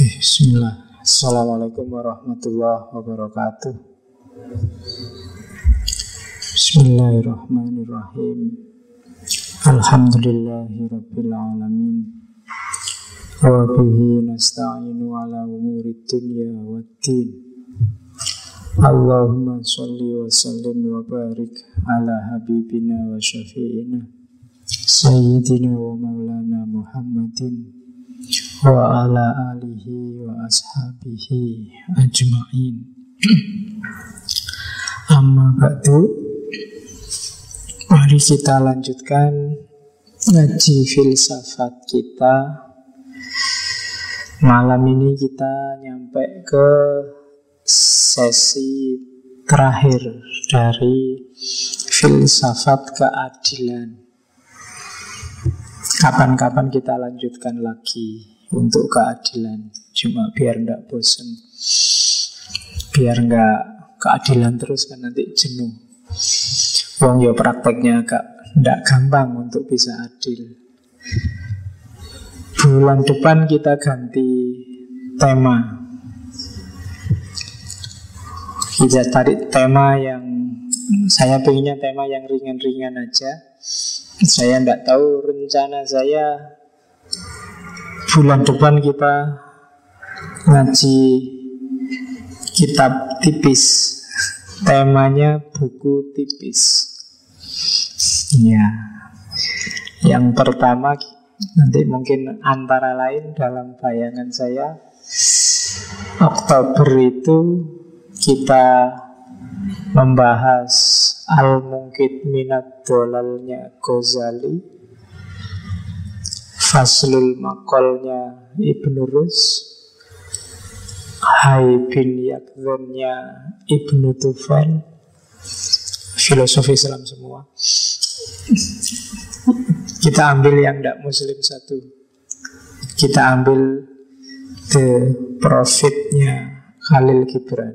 Bismillah. Assalamualaikum warahmatullahi wabarakatuh. Bismillahirrahmanirrahim. Alhamdulillahi rabbil alamin. Wa bihi nasta'inu ala umuri dunya waddin. Allahumma sholli wa sallim wa barik ala habibina wa syafi'ina Sayyidina wa maulana Muhammadin wa ala alihi wa ashabihi ajma'in. Amma ba'du. Mari kita lanjutkan ngaji filsafat kita. Malam ini kita nyampe ke sesi terakhir dari filsafat keadilan. Kapan-kapan kita lanjutkan lagi untuk keadilan. Cuma biar enggak bosan, biar enggak keadilan terus kan nanti jenuh. Wong ya prakteknya agak enggak gampang untuk bisa adil. Bulan depan kita ganti tema. Kita tarik tema yang saya pengennya tema yang ringan-ringan aja. Saya tidak tahu, rencana saya bulan depan kita ngaji kitab tipis. Temanya buku tipis. Ya. Yang pertama nanti mungkin antara lain dalam bayangan saya Oktober itu kita membahas Al-Munqidh Minad Dolalnya Ghazali, Faslul Maqalnya Ibnu Rus, Hai bin Yaqdhannya Ibnu Tufail, filosofi Islam semua. Kita ambil yang tidak muslim satu. Kita ambil The Prophet-nya Khalil Gibran.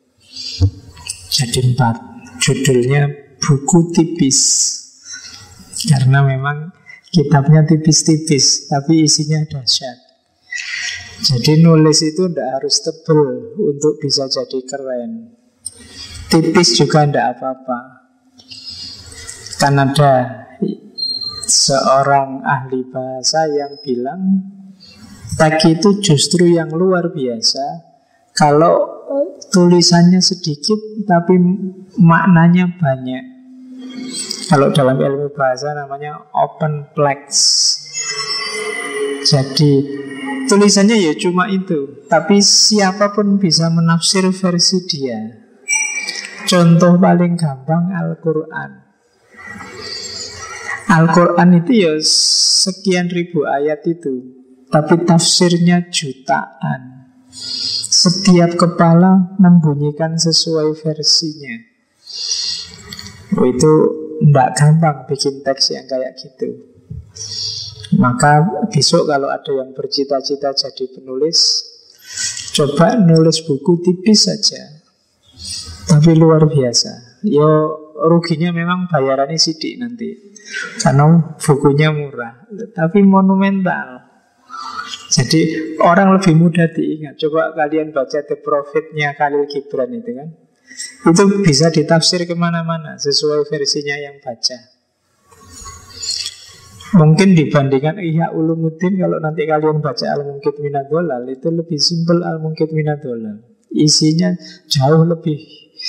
Jadi 4. Judulnya buku tipis. Karena memang kitabnya tipis-tipis, tapi isinya dahsyat. Jadi nulis itu tidak harus tebal untuk bisa jadi keren. Tipis juga tidak apa-apa. Kan ada seorang ahli bahasa yang bilang teks itu justru yang luar biasa kalau tulisannya sedikit tapi maknanya banyak. Kalau dalam ilmu bahasa namanya open plex. Jadi tulisannya ya cuma itu, tapi siapapun bisa menafsir versi dia. Contoh paling gampang Al-Quran. Al-Quran itu ya sekian ribu ayat itu, tapi tafsirnya jutaan. Setiap kepala membunyikan sesuai versinya. Itu tidak gampang bikin teks yang kayak gitu. Maka besok kalau ada yang bercita-cita jadi penulis, coba nulis buku tipis saja, tapi luar biasa. Yo ruginya memang bayarannya sidik nanti, karena bukunya murah, tapi monumental. Jadi orang lebih mudah diingat. Coba kalian baca The Prophet-nya Khalil Gibran itu kan, itu bisa ditafsir kemana-mana sesuai versinya yang baca. Mungkin dibandingkan Ihya Ulumuddin, kalau nanti kalian baca Al-Munqidh Minad Dhalal, itu lebih simpel Al-Munqidh Minad Dhalal. Isinya jauh lebih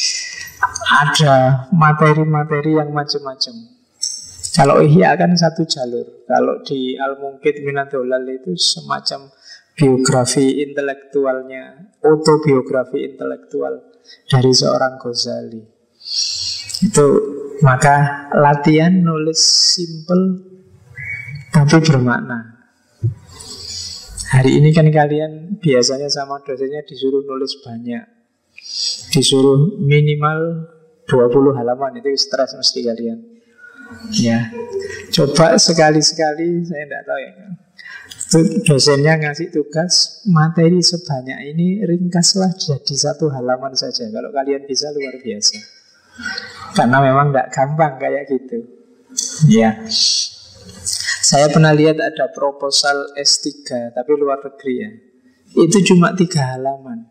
ada materi-materi yang macam-macam. Kalau Ihya kan satu jalur. Kalau di Al-Munqidh Minad Dhalal itu semacam biografi intelektualnya, autobiografi intelektual dari seorang Ghazali. Itu maka latihan nulis simple tapi bermakna. Hari ini kan kalian biasanya sama dosennya disuruh nulis banyak, disuruh minimal 20 halaman. Itu stres mesti kalian. Ya, coba sekali-sekali, saya tidak tahu ya, dosennya ngasih tugas materi sebanyak ini, ringkaslah jadi 1 halaman saja. Kalau kalian bisa luar biasa. Karena memang tidak gampang kayak gitu. Ya, saya pernah lihat ada proposal S3 tapi luar negeri ya. Itu cuma 3 halaman.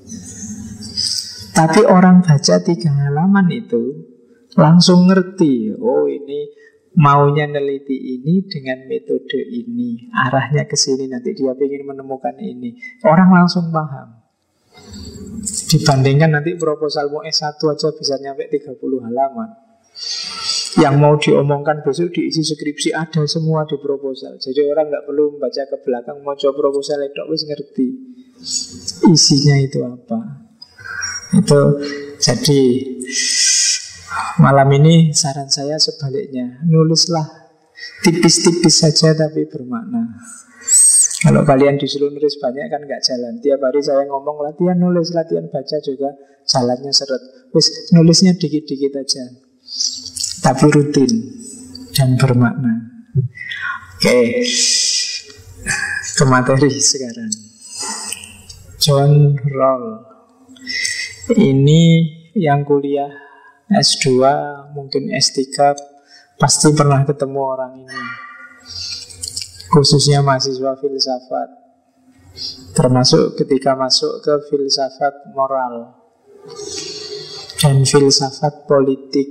Tapi orang baca 3 halaman itu langsung ngerti, oh ini maunya neliti ini dengan metode ini, arahnya ke sini, nanti dia ingin menemukan ini. Orang langsung paham. Dibandingkan nanti proposalmu S1 aja bisa nyampe 30 halaman. Yang mau diomongkan besok diisi skripsi ada semua di proposal. Jadi orang nggak perlu membaca ke belakang, mau coba proposal itu wis ngerti isinya itu apa. Itu jadi malam ini saran saya sebaliknya, nulislah tipis-tipis saja tapi bermakna. Kalau kalian disuruh nulis banyak kan nggak jalan. Tiap hari saya ngomong latihan nulis, latihan baca juga jalannya seret. Wis nulisnya dikit-dikit aja, tapi rutin dan bermakna. Oke, ke materi sekarang. John Rawls. Ini yang kuliah S2, mungkin S3 pasti pernah ketemu orang ini. Khususnya mahasiswa filsafat, termasuk ketika masuk ke filsafat moral dan filsafat politik.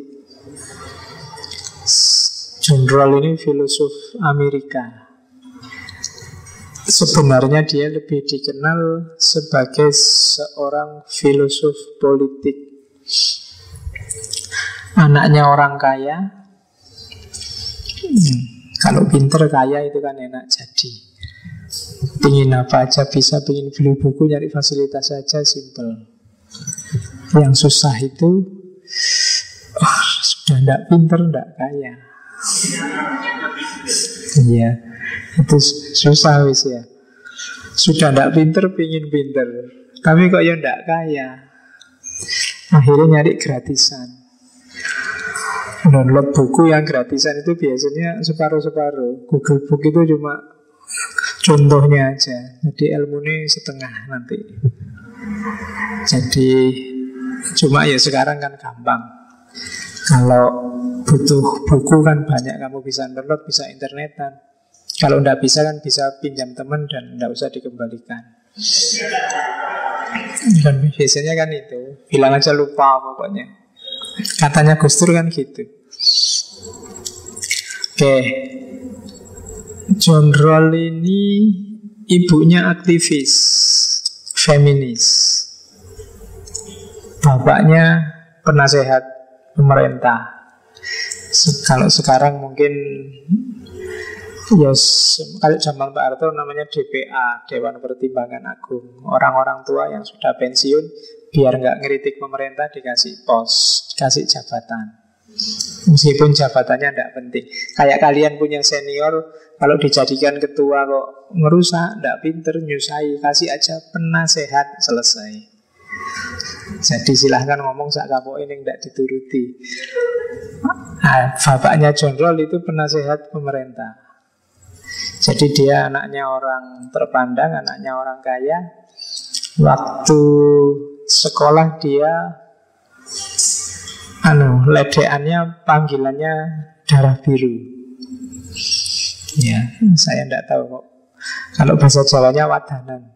John Rawls ini filosof Amerika. Sebenarnya dia lebih dikenal sebagai seorang filosof politik. Anaknya orang kaya. Kalau pinter kaya itu kan enak jadi. Pingin apa aja bisa, pingin beli buku, nyari fasilitas saja, simple. Yang susah itu sudah tidak pinter, tidak kaya. Iya, itu susah wis ya. Sudah tidak pinter, pingin pinter, tapi kok ya tidak kaya. Akhirnya nyari gratisan. Download buku yang gratisan itu biasanya separuh-separuh. Google Book itu cuma contohnya aja. Jadi ilmunya setengah nanti. Jadi cuma ya sekarang kan gampang. Kalau butuh buku kan banyak, kamu bisa download, bisa internetan. Kalau tidak bisa kan bisa pinjam teman dan tidak usah dikembalikan. Dan biasanya kan itu, bilang aja lupa pokoknya. Katanya Gus Dur kan gitu. Oke, John Rawls ini ibunya aktivis feminis, bapaknya penasehat pemerintah. Kalau sekarang mungkin ya, kalau zaman Pak Harto namanya DPA, Dewan Pertimbangan Agung. Orang-orang tua yang sudah pensiun biar nggak ngeritik pemerintah dikasih pos, dikasih jabatan. Meskipun jabatannya tidak penting. Kayak kalian punya senior, kalau dijadikan ketua kok ngerusak, tidak pinter, nyusai, kasih aja penasehat, selesai. Jadi silahkan ngomong sak kapok ini tidak dituruti. Bapaknya John Rawls itu penasehat pemerintah. Jadi dia anaknya orang terpandang, anaknya orang kaya. Waktu sekolah dia ledekannya panggilannya darah biru. Ya, saya tidak tahu kok. Kalau bahasa Jawanya wadanan.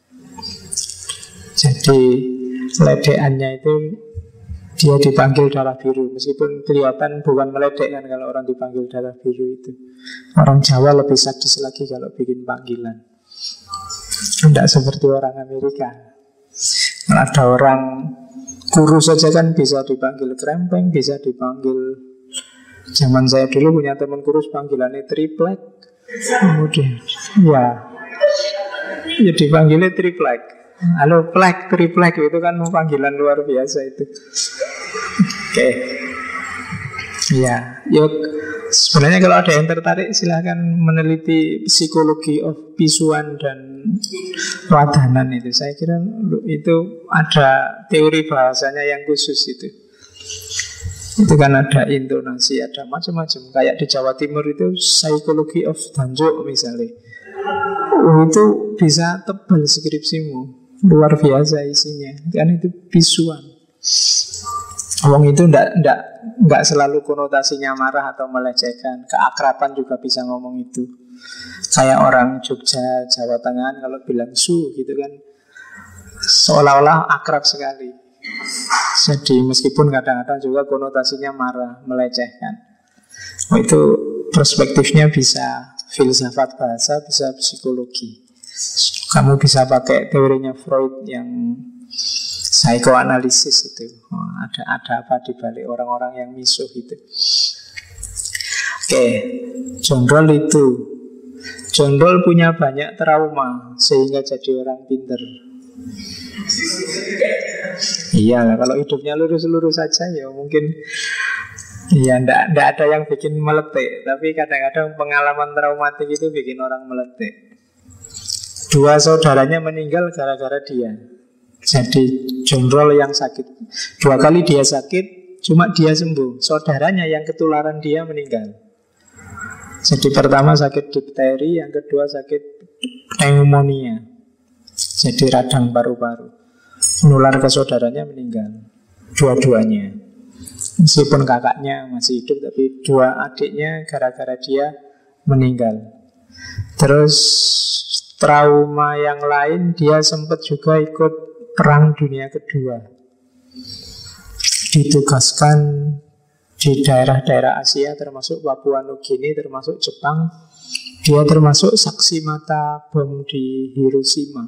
Jadi ledekannya itu dia dipanggil darah biru. Meskipun kelihatan bukan meledek kan kalau orang dipanggil darah biru itu. Orang Jawa lebih sadis lagi kalau bikin panggilan. Tidak seperti orang Amerika. Ada orang kurus saja kan bisa dipanggil krempeng, bisa dipanggil. Zaman saya dulu punya teman kurus panggilannya triplek. Kemudian ya dipanggilnya triplek. Halo plek, triplek itu kan panggilan luar biasa itu. Oke. Ya, yuk. Sebenarnya kalau ada yang tertarik silahkan meneliti psikologi of pisuan dan wadanan itu. Saya kira itu ada teori bahasanya yang khusus itu. Itu kan ada intonasi, ada macam-macam. Kayak di Jawa Timur itu psikologi of danjuk misalnya. Itu bisa tebal skripsimu. Luar biasa isinya. Kan itu pisuan. Ngomong itu enggak selalu konotasinya marah atau melecehkan. Keakraban juga bisa ngomong itu. Kayak orang Jogja, Jawa Tengah kalau bilang su gitu kan, seolah-olah akrab sekali. Jadi meskipun kadang-kadang juga konotasinya marah, melecehkan. Itu perspektifnya bisa filsafat bahasa, bisa psikologi. Kamu bisa pakai teorinya Freud yang psikoanalisis itu. Ada apa di balik orang-orang yang misuh itu. Oke, John Rawls itu. John Rawls punya banyak trauma sehingga jadi orang pinter. Iya, kalau hidupnya lurus-lurus saja ya mungkin iya, ndak ada yang bikin meletik. Tapi kadang-kadang pengalaman traumatik itu bikin orang meletik. 2 saudaranya meninggal gara-gara dia. Jadi John Rawls yang sakit 2 kali dia sakit, cuma dia sembuh. Saudaranya yang ketularan dia meninggal. Jadi pertama sakit difteri, yang kedua sakit pneumonia. Jadi radang paru-paru. Menular ke saudaranya, meninggal. Dua-duanya. Meskipun kakaknya masih hidup, tapi 2 adiknya gara-gara dia meninggal. Terus trauma yang lain, dia sempat juga ikut Perang Dunia Kedua. Ditugaskan di daerah-daerah Asia, termasuk Papua Nugini, termasuk Jepang. Dia termasuk saksi mata bom di Hiroshima.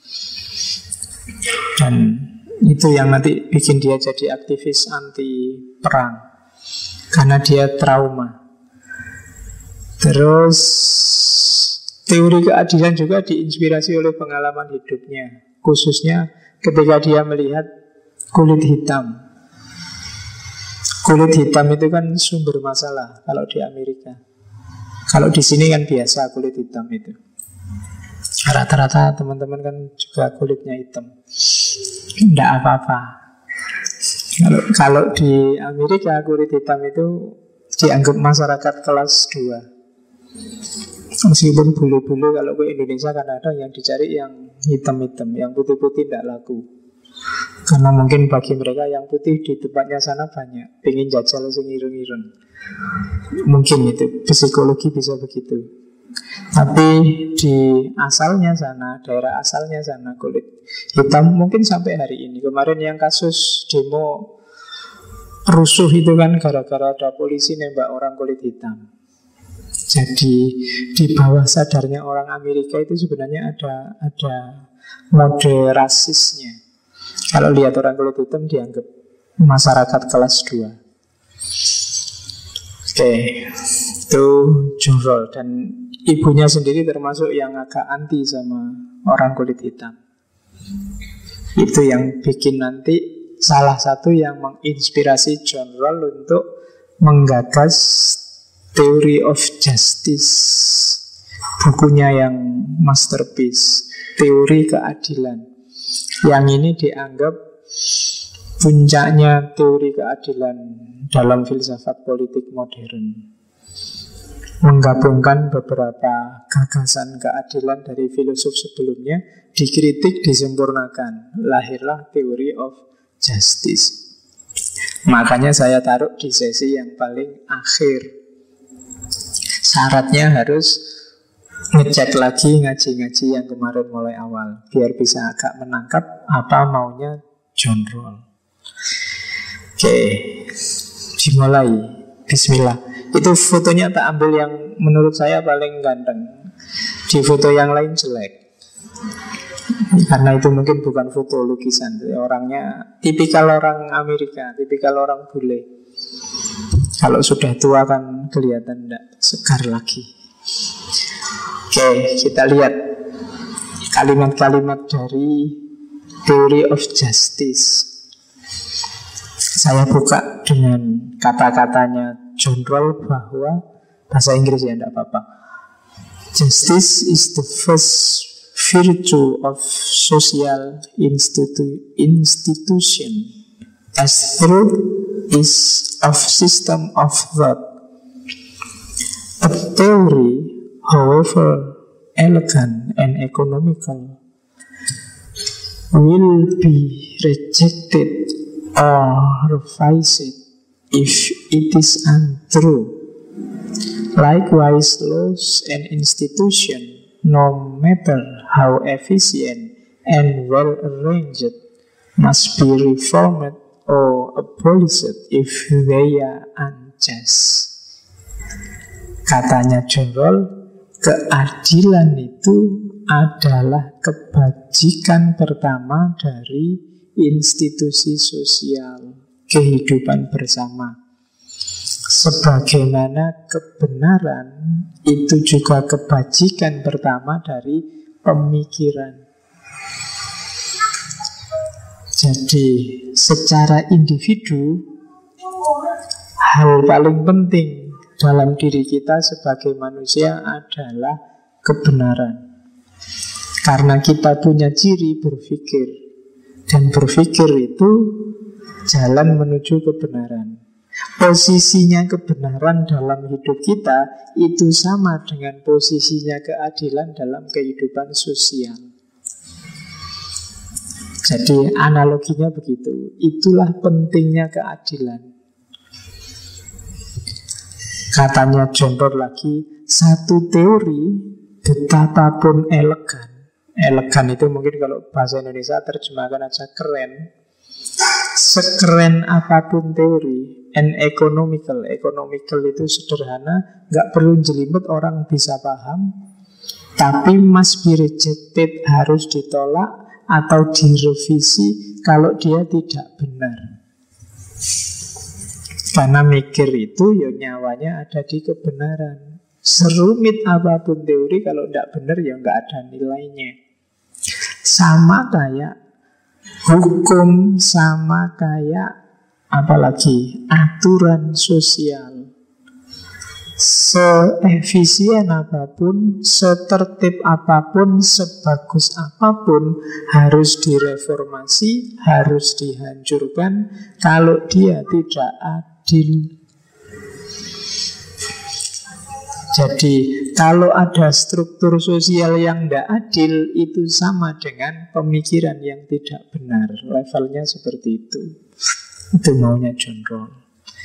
Dan itu yang nanti bikin dia jadi aktivis anti perang, karena dia trauma. Terus teori keadilan juga diinspirasi oleh pengalaman hidupnya, khususnya ketika dia melihat kulit hitam. Kulit hitam itu kan sumber masalah kalau di Amerika. Kalau di sini kan biasa kulit hitam itu. Rata-rata teman-teman kan juga kulitnya hitam. Tidak apa-apa. Kalau di Amerika kulit hitam itu dianggap masyarakat kelas 2. Meskipun bulu-bulu, kalau ke Indonesia kadang-kadang yang dicari yang hitam-hitam, yang putih-putih tidak laku. Karena mungkin bagi mereka yang putih di tempatnya sana banyak, pengen jajal sing ireng-ireng. Mungkin itu psikologi bisa begitu. Tapi di asalnya sana, daerah asalnya sana, kulit hitam mungkin sampai hari ini. Kemarin yang kasus demo rusuh itu kan gara-gara ada polisi nembak orang kulit hitam. Jadi di bawah sadarnya orang Amerika itu sebenarnya ada mode rasisnya. Kalau lihat orang kulit hitam dianggap masyarakat kelas 2. Oke, itu John Rawls. Dan ibunya sendiri termasuk yang agak anti sama orang kulit hitam. Itu yang bikin nanti salah satu yang menginspirasi John Rawls untuk menggagas Theory of Justice, bukunya yang masterpiece, teori keadilan. Yang ini dianggap puncaknya teori keadilan dalam filsafat politik modern. Menggabungkan beberapa gagasan keadilan dari filosof sebelumnya, dikritik, disempurnakan. Lahirlah Theory of Justice. Makanya saya taruh di sesi yang paling akhir. Syaratnya harus ngecek lagi ngaji-ngaji yang kemarin mulai awal, biar bisa agak menangkap apa maunya John Rawls. Oke, dimulai. Bismillah. Itu fotonya tak ambil yang menurut saya paling ganteng. Di foto yang lain jelek. Karena itu mungkin bukan foto lukisan. Orangnya tipikal orang Amerika, tipikal orang bule. Kalau sudah tua kan kelihatan tidak segar lagi. Oke, kita lihat kalimat-kalimat dari Theory of Justice. Saya buka dengan kata-katanya John Rawls bahwa bahasa Inggris ya, tidak apa-apa. Justice is the first virtue of social institution, as truth is of system of thought. A theory, however elegant and economical, will be rejected or revised if it is untrue. Likewise, laws and institutions, no matter how efficient and well arranged, must be reformed or abolished if they are unjust. Katanya John Rawls, keadilan itu adalah kebajikan pertama dari institusi sosial kehidupan bersama. Sebagaimana kebenaran itu juga kebajikan pertama dari pemikiran. Jadi secara individu, hal paling penting dalam diri kita sebagai manusia adalah kebenaran. Karena kita punya ciri berpikir, dan berpikir itu jalan menuju kebenaran. Posisinya kebenaran dalam hidup kita itu sama dengan posisinya keadilan dalam kehidupan sosial. Jadi analoginya begitu. Itulah pentingnya keadilan. Katanya John Rawls lagi, satu teori betapapun elegan. Elegan itu mungkin kalau bahasa Indonesia terjemahkan aja keren. Sekeren apapun teori, and economical. Economical itu sederhana, nggak perlu jelimet, orang bisa paham. Tapi must be rejected, harus ditolak atau direvisi kalau dia tidak benar. Karena mikir itu ya nyawanya ada di kebenaran. Serumit apapun teori, kalau tidak benar ya nggak ada nilainya. Sama kayak hukum, sama kayak apalagi aturan sosial. Seefisien apapun, setertib apapun, sebagus apapun, harus direformasi, harus dihancurkan kalau dia tidak adil. Jadi kalau ada struktur sosial yang tidak adil, itu sama dengan pemikiran yang tidak benar. Levelnya seperti itu. Itu maunya John Rawls.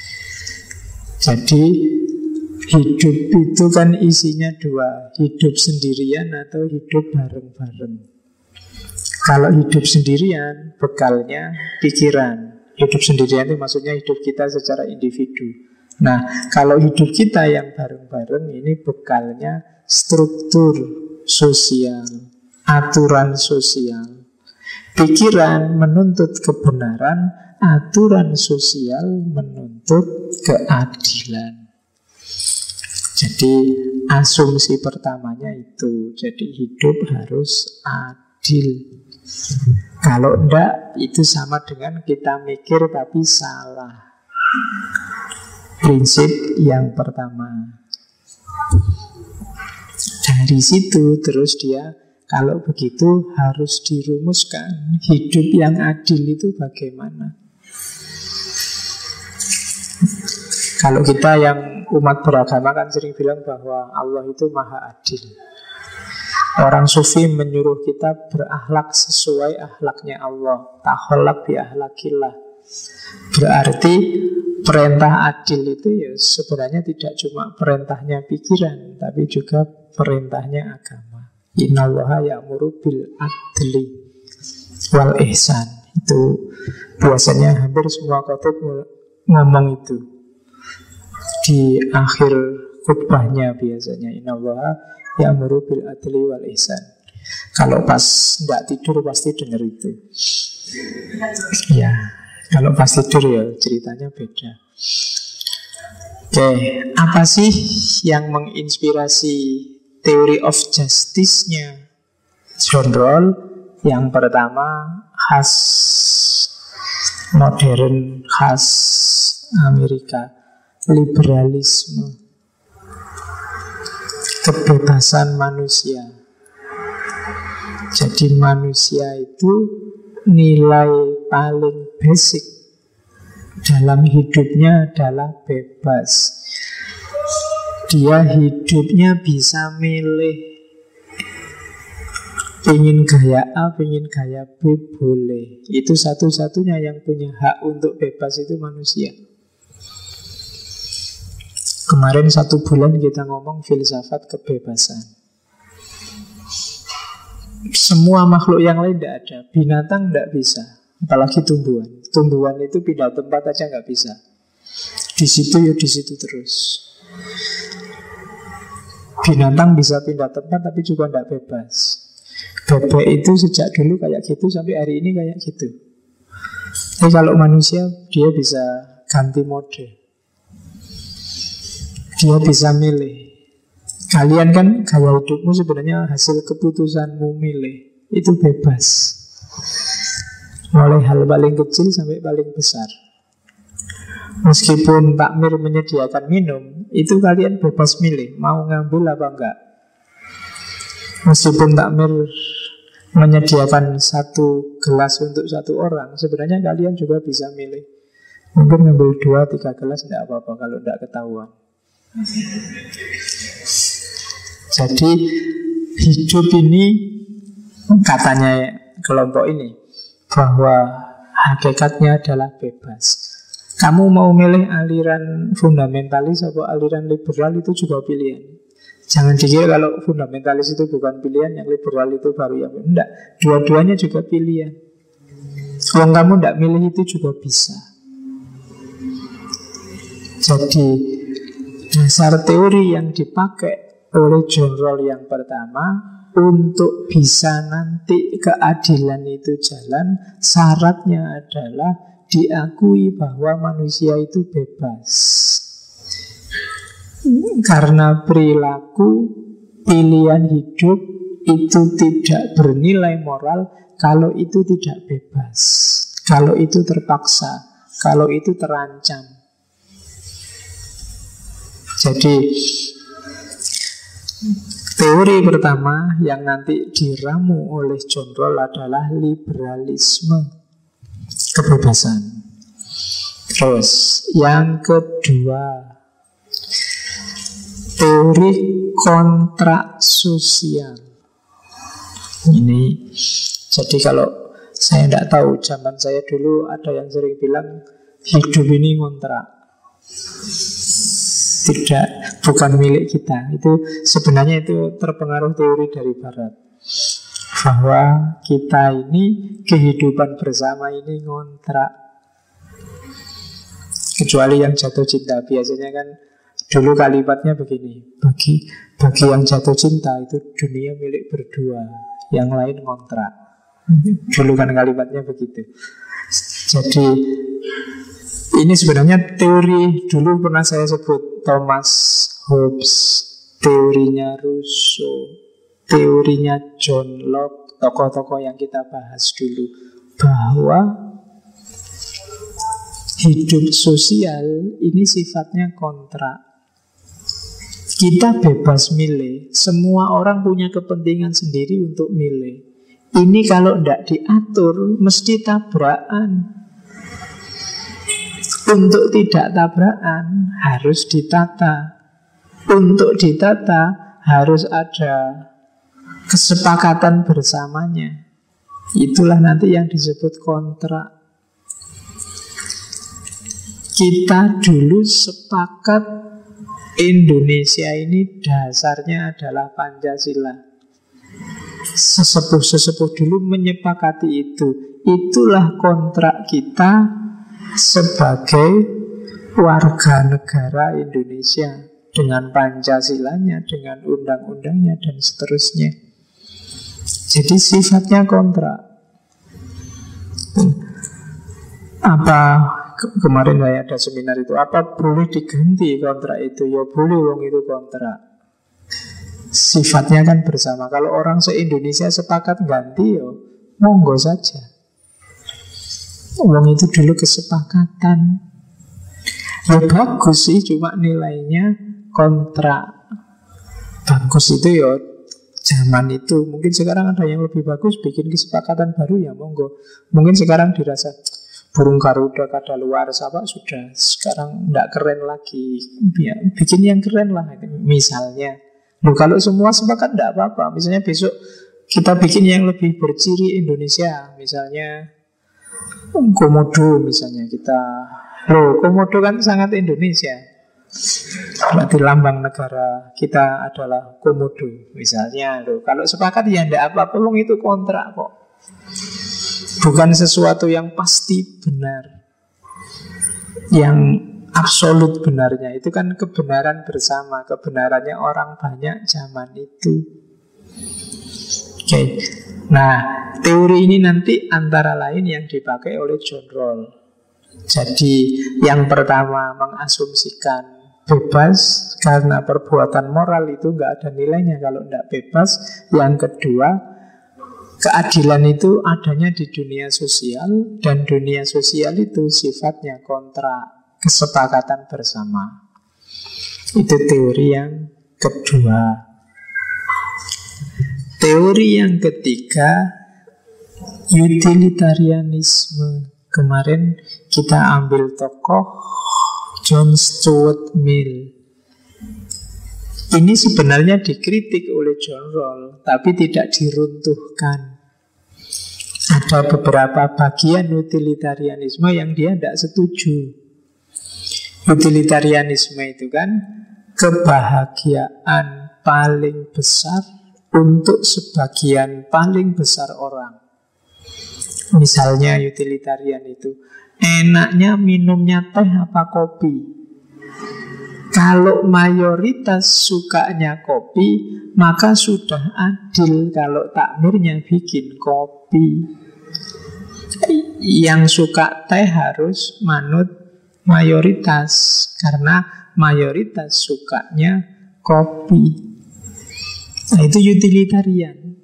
Jadi hidup itu kan isinya dua, hidup sendirian atau hidup bareng-bareng. Kalau hidup sendirian, bekalnya pikiran. Hidup sendirian itu maksudnya hidup kita secara individu. Nah, kalau hidup kita yang bareng-bareng, ini bekalnya struktur sosial, aturan sosial. Pikiran menuntut kebenaran, aturan sosial menuntut keadilan. Jadi asumsi pertamanya itu, jadi hidup harus adil. Kalau enggak, itu sama dengan kita mikir tapi salah. Prinsip yang pertama. Dari situ terus dia, kalau begitu harus dirumuskan hidup yang adil itu bagaimana. Kalau kita yang umat beragama kan sering bilang bahwa Allah itu maha adil. Orang sufi menyuruh kita berakhlak sesuai akhlaknya Allah. Takholak bi akhlakillah. Berarti perintah adil itu ya sebenarnya tidak cuma perintahnya pikiran, tapi juga perintahnya agama. Innallaha ya'muru bil adli wal ihsan. Itu biasanya hampir semua khotib ngomong itu di akhir khutbahnya biasanya. Innallaha ya'muru bil adli wal ihsan. Kalau pas nggak tidur pasti dengar itu. Ya, kalau pas tidur ya ceritanya beda. Oke, apa sih yang menginspirasi teori of justice-nya John Rawls? Yang pertama, khas modern, khas Amerika, liberalisme, kebebasan manusia. Jadi manusia itu nilai paling basic dalam hidupnya adalah bebas. Dia hidupnya bisa milih, pengen gaya A, pengen gaya B, boleh. Itu satu-satunya yang punya hak untuk bebas itu manusia. Kemarin 1 bulan kita ngomong filsafat kebebasan. Semua makhluk yang lain tidak ada. Binatang tidak bisa, apalagi tumbuhan. Tumbuhan itu pindah tempat aja nggak bisa. Di situ ya di situ terus. Binatang bisa pindah tempat tapi juga tidak bebas. Bebek itu sejak dulu kayak gitu sampai hari ini kayak gitu. Tapi kalau manusia dia bisa ganti mode. Dia bisa milih. Kalian kan gaya hidupmu sebenarnya hasil keputusanmu milih. Itu bebas. Mulai hal paling kecil sampai paling besar. Meskipun takmir menyediakan minum, itu kalian bebas milih mau ngambil apa enggak. Meskipun takmir menyediakan 1 gelas untuk 1 orang, sebenarnya kalian juga bisa milih. Mungkin ngambil 2-3 gelas tidak apa-apa kalau tidak ketahuan. Jadi hidup ini, katanya kelompok ini, bahwa hakikatnya adalah bebas. Kamu mau milih aliran fundamentalis atau aliran liberal itu juga pilihan. Jangan dikira kalau fundamentalis itu bukan pilihan, yang liberal itu baru yang enggak. Dua-duanya juga pilihan. Kalau kamu tidak milih itu juga bisa. Jadi dasar teori yang dipakai oleh John Rawls yang pertama, untuk bisa nanti keadilan itu jalan, syaratnya adalah diakui bahwa manusia itu bebas. Karena perilaku, pilihan hidup itu tidak bernilai moral kalau itu tidak bebas, kalau itu terpaksa, kalau itu terancam. Jadi teori pertama yang nanti diramu oleh John Rawls adalah liberalisme, kebebasan. Terus yang kedua, teori kontrak sosial. Ini jadi kalau saya tidak tahu, zaman saya dulu ada yang sering bilang hidup ini kontrak. Tidak, bukan milik kita. Itu sebenarnya itu terpengaruh teori dari Barat, bahwa kita ini kehidupan bersama ini ngontrak. Kecuali yang jatuh cinta, biasanya kan dulu kalimatnya begini, bagi yang jatuh cinta itu dunia milik berdua, yang lain ngontrak. Dulu kan kalimatnya begitu. Jadi ini sebenarnya teori dulu pernah saya sebut, Thomas Hobbes, teorinya Rousseau, teorinya John Locke, tokoh-tokoh yang kita bahas dulu, bahwa hidup sosial ini sifatnya kontrak. Kita bebas milih, semua orang punya kepentingan sendiri untuk milih. Ini kalau tidak diatur mesti tabrakan. Untuk tidak tabrakan harus ditata. Untuk ditata harus ada kesepakatan bersamanya. Itulah nanti yang disebut kontrak. Kita dulu sepakat Indonesia ini dasarnya adalah Pancasila. Sesepuh-sesepuh dulu menyepakati itu. Itulah kontrak kita sebagai warga negara Indonesia, dengan Pancasilanya, dengan undang-undangnya, dan seterusnya. Jadi sifatnya kontrak. Apa kemarin saya ada seminar itu, apa boleh diganti kontrak itu? Ya boleh, wong itu kontrak. Sifatnya kan bersama. Kalau orang se-Indonesia sepakat ganti, ya monggo saja. Wong itu dulu kesepakatan. Ya bagus sih, cuma nilainya kontrak. Bagus itu ya zaman itu. Mungkin sekarang ada yang lebih bagus, bikin kesepakatan baru, ya monggo. Mungkin sekarang dirasa burung Garuda kadaluarsa Pak, sudah sekarang tidak keren lagi, ya, bikin yang keren lah misalnya. Loh, kalau semua sepakat tidak apa-apa. Misalnya besok kita bikin yang lebih berciri Indonesia, misalnya Komodo misalnya kita. Loh, Komodo kan sangat Indonesia. Berarti lambang negara kita adalah komodo misalnya. Loh, kalau sepakat ya ndak apa-apa, wong itu kontrak kok. Bukan sesuatu yang pasti benar, yang absolut benarnya. Itu kan kebenaran bersama, kebenarannya orang banyak zaman itu. Oke. Nah, teori ini nanti antara lain yang dipakai oleh John Rawls. Jadi yang pertama mengasumsikan bebas karena perbuatan moral itu nggak ada nilainya kalau tidak bebas. Yang kedua, keadilan itu adanya di dunia sosial, dan dunia sosial itu sifatnya kontrak, kesepakatan bersama. Itu teori yang kedua. Teori yang ketiga, utilitarianisme. Kemarin kita ambil tokoh John Stuart Mill. Ini sebenarnya dikritik oleh John Rawls, tapi tidak diruntuhkan. Ada beberapa bagian utilitarianisme yang dia tidak setuju. Utilitarianisme itu kan kebahagiaan paling besar untuk sebagian paling besar orang. Misalnya utilitarian itu, enaknya minumnya teh apa kopi? Kalau mayoritas sukanya kopi, maka sudah adil kalau takmirnya bikin kopi. Yang suka teh harus manut mayoritas, karena mayoritas sukanya kopi. Nah, itu utilitarian.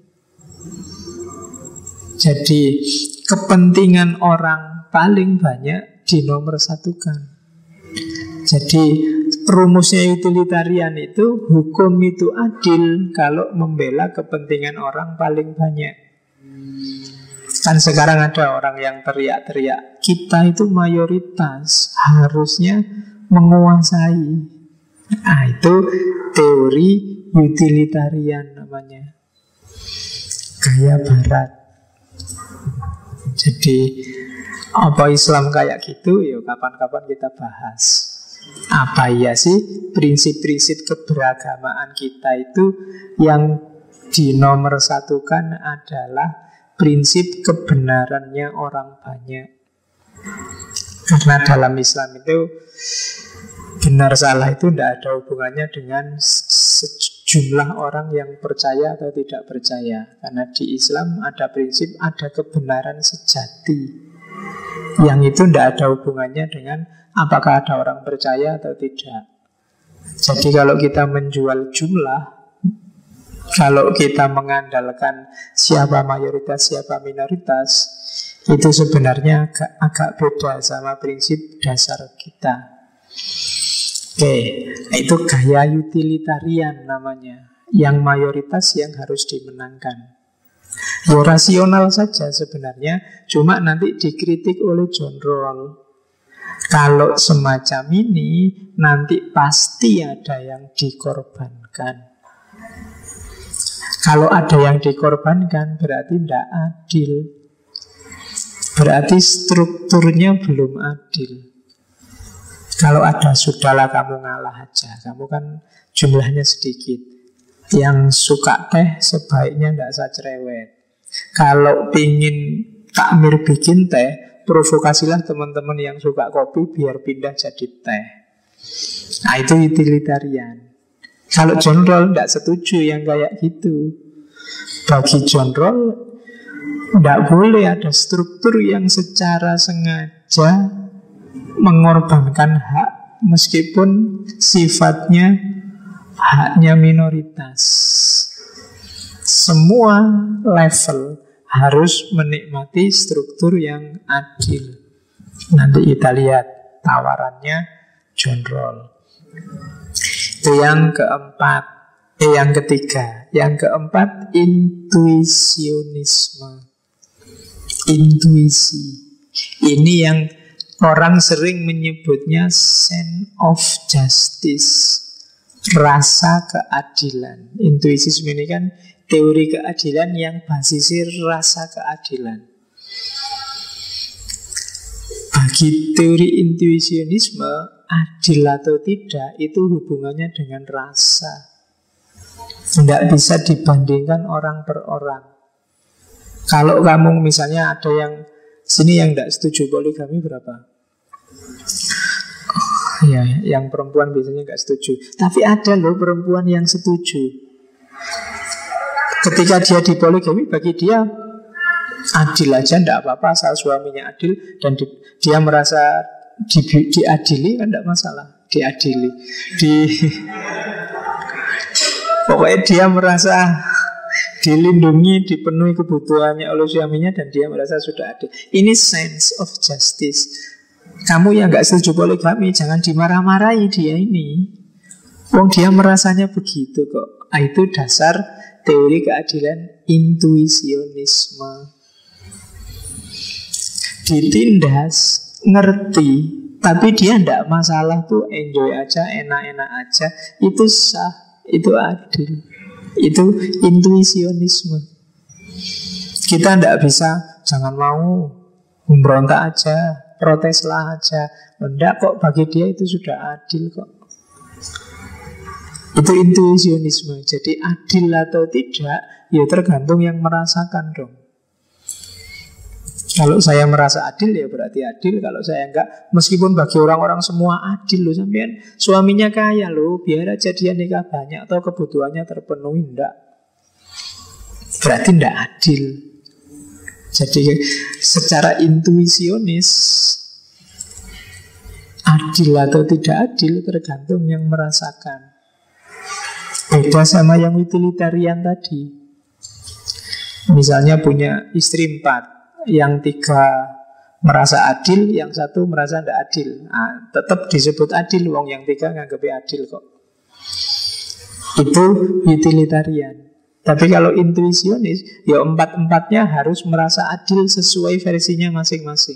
Jadi kepentingan orang paling banyak dinomorsatukan. Jadi rumusnya utilitarian itu, hukum itu adil kalau membela kepentingan orang paling banyak. Kan sekarang ada orang yang teriak-teriak, kita itu mayoritas, harusnya menguasai. Nah, itu teori utilitarian namanya, gaya barat. Jadi apa Islam kayak gitu? Ya kapan-kapan kita bahas. Apa iya sih prinsip-prinsip keberagamaan kita itu yang dinomorsatukan adalah prinsip kebenarannya orang banyak. Karena dalam Islam itu benar salah itu tidak ada hubungannya dengan sejumlah orang yang percaya atau tidak percaya. Karena di Islam ada prinsip, ada kebenaran sejati, yang itu tidak ada hubungannya dengan apakah ada orang percaya atau tidak. Jadi kalau kita menjual jumlah, kalau kita mengandalkan siapa mayoritas, siapa minoritas, itu sebenarnya agak beda sama prinsip dasar kita. Oke, itu gaya utilitarian namanya. Yang mayoritas yang harus dimenangkan. Ya rasional saja sebenarnya, cuma nanti dikritik oleh John Rawls. Kalau semacam ini, nanti pasti ada yang dikorbankan. Kalau ada yang dikorbankan, berarti tidak adil. Berarti strukturnya belum adil. Kalau ada, sudahlah kamu ngalah aja, kamu kan jumlahnya sedikit. Yang suka teh sebaiknya tidak usah cerewet. Kalau pingin takmir bikin teh, provokasilah teman-teman yang suka kopi biar pindah jadi teh. Nah, itu utilitarian. Kalau John Rawls tidak setuju yang kayak gitu. Bagi John Rawls tidak boleh ada struktur yang secara sengaja mengorbankan hak, meskipun sifatnya haknya minoritas. Semua level harus menikmati struktur yang adil. Nanti kita lihat tawarannya John Rawls. Itu yang keempat. Yang ketiga. Yang keempat, intuisionisme. Intuisi. Ini yang orang sering menyebutnya sense of justice, rasa keadilan. Intuisisme ini kan teori keadilan yang basisnya rasa keadilan. Bagi teori intuisionisme, adil atau tidak itu hubungannya dengan rasa. Tidak bisa dibandingkan orang per orang. Kalau kamu misalnya ada yang sini yang tidak setuju poligami berapa? Ya, yang perempuan biasanya nggak setuju. Tapi ada loh perempuan yang setuju. Ketika dia dipoligami, bagi dia adil aja, tidak apa-apa asal suaminya adil dan dia merasa diadili kan tidak masalah. Diadili, pokoknya dia merasa dilindungi, dipenuhi kebutuhannya oleh suaminya dan dia merasa sudah adil. Ini sense of justice. Kamu yang gak setuju poligami, jangan dimarah-marahi dia ini. Wong dia merasanya begitu kok. Itu dasar teori keadilan intuisionisme. Ditindas, ngerti, tapi dia ndak masalah tuh, enjoy aja, enak-enak aja. Itu sah, itu adil. Itu intuisionisme. Kita ndak bisa, jangan mau, memberontak aja, proteslah aja. Enggak kok, bagi dia itu sudah adil kok. Itu intuisionisme. Jadi adil atau tidak, ya tergantung yang merasakan dong. Kalau saya merasa adil ya berarti adil. Kalau saya enggak, meskipun bagi orang-orang semua adil loh, sampean suaminya kaya loh, biar aja dia nikah banyak atau kebutuhannya terpenuhi, enggak, berarti enggak adil. Jadi secara intuisionis, adil atau tidak adil tergantung yang merasakan. Beda sama yang utilitarian tadi. Misalnya punya istri 4, yang 3 merasa adil, yang 1 merasa tidak adil. Nah, tetap disebut adil, wong yang 3 nganggapnya adil kok. Itu utilitarian. Tapi kalau intuisionis, ya 4-4-nya harus merasa adil sesuai versinya masing-masing.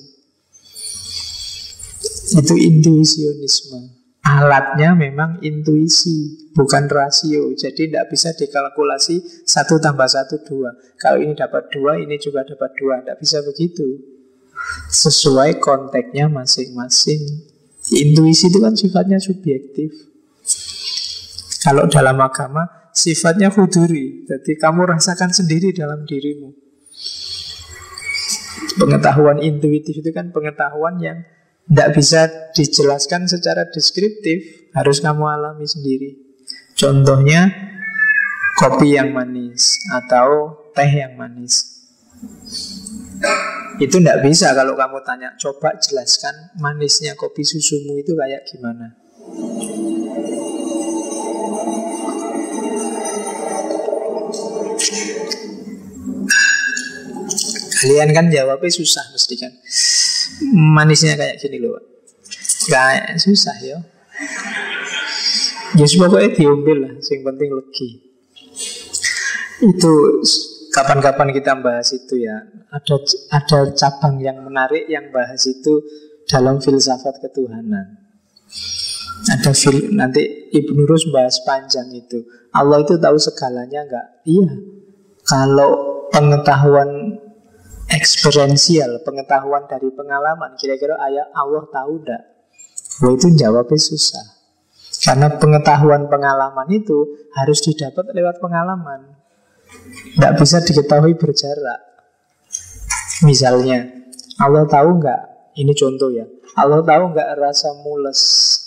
Itu intuisionisme. Alatnya memang intuisi, bukan rasio. Jadi tidak bisa dikalkulasi 1 tambah 1, 2. Kalau ini dapat 2, ini juga dapat 2. Tidak bisa begitu. Sesuai konteksnya masing-masing. Intuisi itu kan sifatnya subjektif. Kalau dalam agama, sifatnya huduri. Jadi kamu rasakan sendiri dalam dirimu. Pengetahuan intuitif itu kan pengetahuan yang tidak bisa dijelaskan secara deskriptif, harus kamu alami sendiri. Contohnya kopi yang manis atau teh yang manis. Itu tidak bisa kalau kamu tanya, coba jelaskan manisnya kopi susumu itu kayak gimana. Kalian kan jawabnya susah mesti kan. Manisnya kayak gini loh, kayak susah ya. Ya pokoknya diambil lah, yang penting legi. Itu kapan-kapan kita bahas itu ya. Ada cabang yang menarik yang bahas itu dalam filsafat ketuhanan. Nanti Ibnu Rus bahas panjang itu. Allah itu tahu segalanya enggak? Iya. Kalau pengetahuan eksperiensial, pengetahuan dari pengalaman, kira-kira Allah tahu enggak? Wah, itu jawabnya susah. Karena pengetahuan pengalaman itu harus didapat lewat pengalaman. Tidak bisa diketahui berjarak. Misalnya, Allah tahu enggak? Ini contoh ya. Allah tahu enggak rasa mules?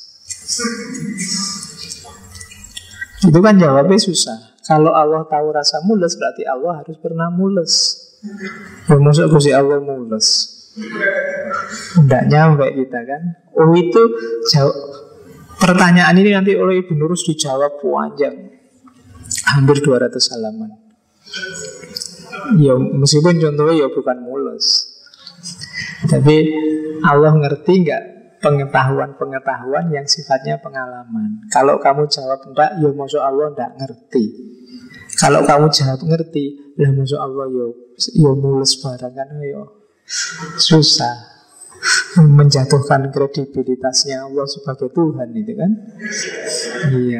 Itu kan jawabnya susah. Kalau Allah tahu rasa mules, berarti Allah harus pernah mules. Ya maksud Gusti Allah mules, tidak nyampe kita kan. Oh itu pertanyaan ini nanti oleh Ibnu Rus dijawab panjang, hampir 200 halaman. Ya meskipun contohnya ya bukan mules, tapi Allah ngerti nggak pengetahuan yang sifatnya pengalaman. Kalau kamu jawab enggak, ya maksud Allah enggak ngerti. Kalau kamu jawab ngerti, lah maksud Allah ya mulus barang kan, ya susah, menjatuhkan kredibilitasnya Allah sebagai Tuhan itu kan. Iya.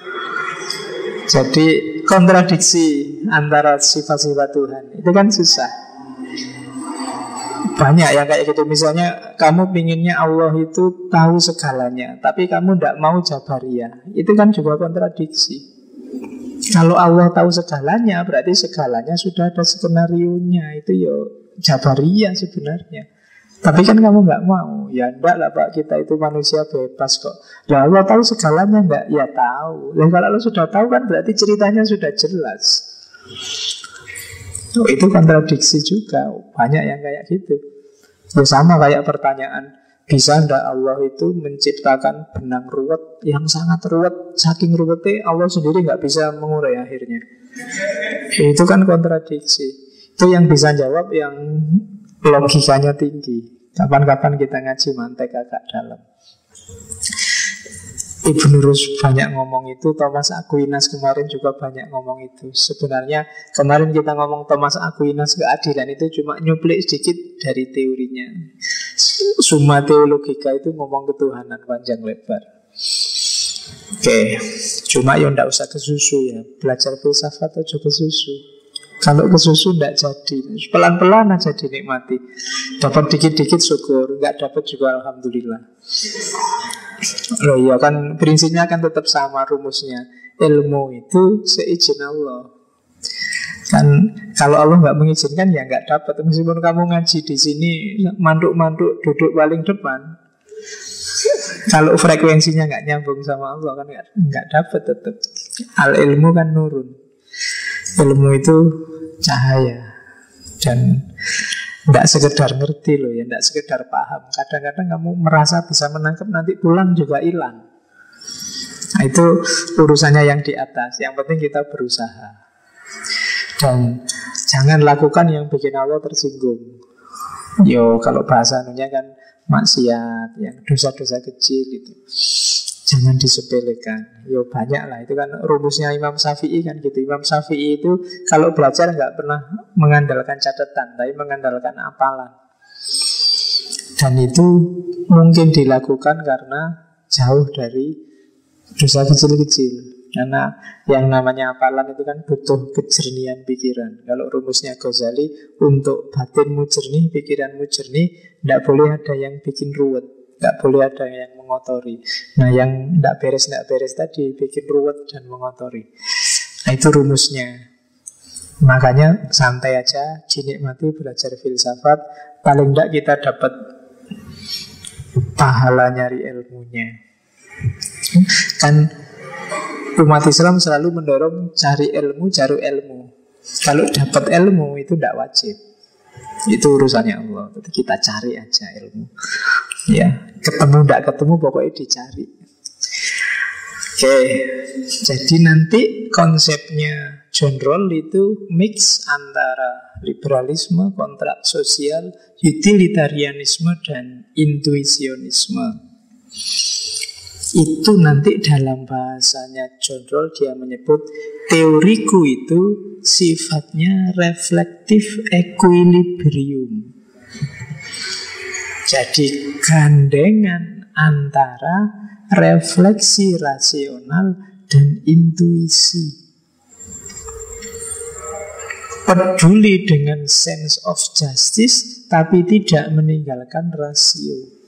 Jadi kontradiksi antara sifat-sifat Tuhan itu kan susah. Banyak yang kayak gitu. Misalnya kamu pinginnya Allah itu tahu segalanya, tapi kamu tidak mau Jabariyah. Itu kan juga kontradiksi. Kalau Allah tahu segalanya, berarti segalanya sudah ada skenario-nya. Itu ya Jabariyah sebenarnya. Tapi kan kamu nggak mau. Ya enggak lah Pak, kita itu manusia bebas kok. Ya Allah tahu segalanya enggak? Ya tahu. Dan kalau Allah sudah tahu kan berarti ceritanya sudah jelas. Oh, itu kontradiksi juga. Banyak yang kayak gitu. Ya sama kayak pertanyaan, bisa ndak Allah itu menciptakan benang ruwet yang sangat ruwet, saking ruwetnya Allah sendiri nggak bisa mengurai akhirnya. Itu kan kontradiksi. Itu yang bisa jawab yang logikanya tinggi. Kapan-kapan kita ngaji mantek agak dalam. Ibnu Rus banyak ngomong itu, Thomas Aquinas kemarin juga banyak ngomong itu. Sebenarnya kemarin kita ngomong Thomas Aquinas keadilan itu cuma nyuplik sedikit dari teorinya. Summa Theologica itu ngomong ketuhanan panjang lebar. Oke, cuma ya ndak usah ke susu ya. Belajar filsafat aja ke susu. Kalau ke susu ndak jadi. Pelan-pelan aja dinikmati. Dapat dikit-dikit syukur, nggak dapat juga alhamdulillah. Loh ya kan prinsipnya kan tetap sama rumusnya. Ilmu itu seizin Allah. Kan kalau Allah nggak mengizinkan ya nggak dapat. Meskipun kamu ngaji di sini manduk-manduk duduk paling depan, kalau frekuensinya nggak nyambung sama Allah kan nggak dapat tetap. Al ilmu kan nurun. Ilmu itu cahaya dan tidak sekedar ngerti loh ya, tidak sekedar paham. Kadang-kadang kamu merasa bisa menangkap, nanti pulang juga hilang. Nah, itu urusannya yang di atas. Yang penting kita berusaha. Dan jangan lakukan yang bikin Allah tersinggung. Yo, kalau bahasa anunya kan maksiat, yang dosa-dosa kecil itu jangan disepelekan. Yo banyak lah, itu kan rumusnya Imam Syafi'i kan gitu. Imam Syafi'i itu kalau belajar nggak pernah mengandalkan catatan, tapi mengandalkan hafalan. Dan itu mungkin dilakukan karena jauh dari dosa kecil-kecil. Karena yang namanya hafalan itu kan butuh kejernihan pikiran. Kalau rumusnya Ghazali, untuk batinmu jernih, pikiranmu jernih, tidak boleh ada yang bikin ruwet, tidak boleh ada yang mengotori. Nah yang tidak beres tadi bikin ruwet dan mengotori. Nah itu rumusnya. Makanya santai aja, dinikmati belajar filsafat. Paling tidak kita dapat pahala nyari ilmunya. Kan umat Islam selalu mendorong cari ilmu. Kalau dapat ilmu itu tidak wajib. Itu urusannya Allah. Jadi kita cari aja ilmu. Ya, ketemu tidak ketemu pokoknya dicari. Oke, jadi nanti konsepnya John Rawls itu mix antara liberalisme, kontrak sosial, utilitarianisme dan intuisionisme. Itu nanti dalam bahasanya John Rawls dia menyebut teoriku itu sifatnya reflective equilibrium. Jadi gandengan antara refleksi rasional dan intuisi. Peduli dengan sense of justice tapi tidak meninggalkan rasio.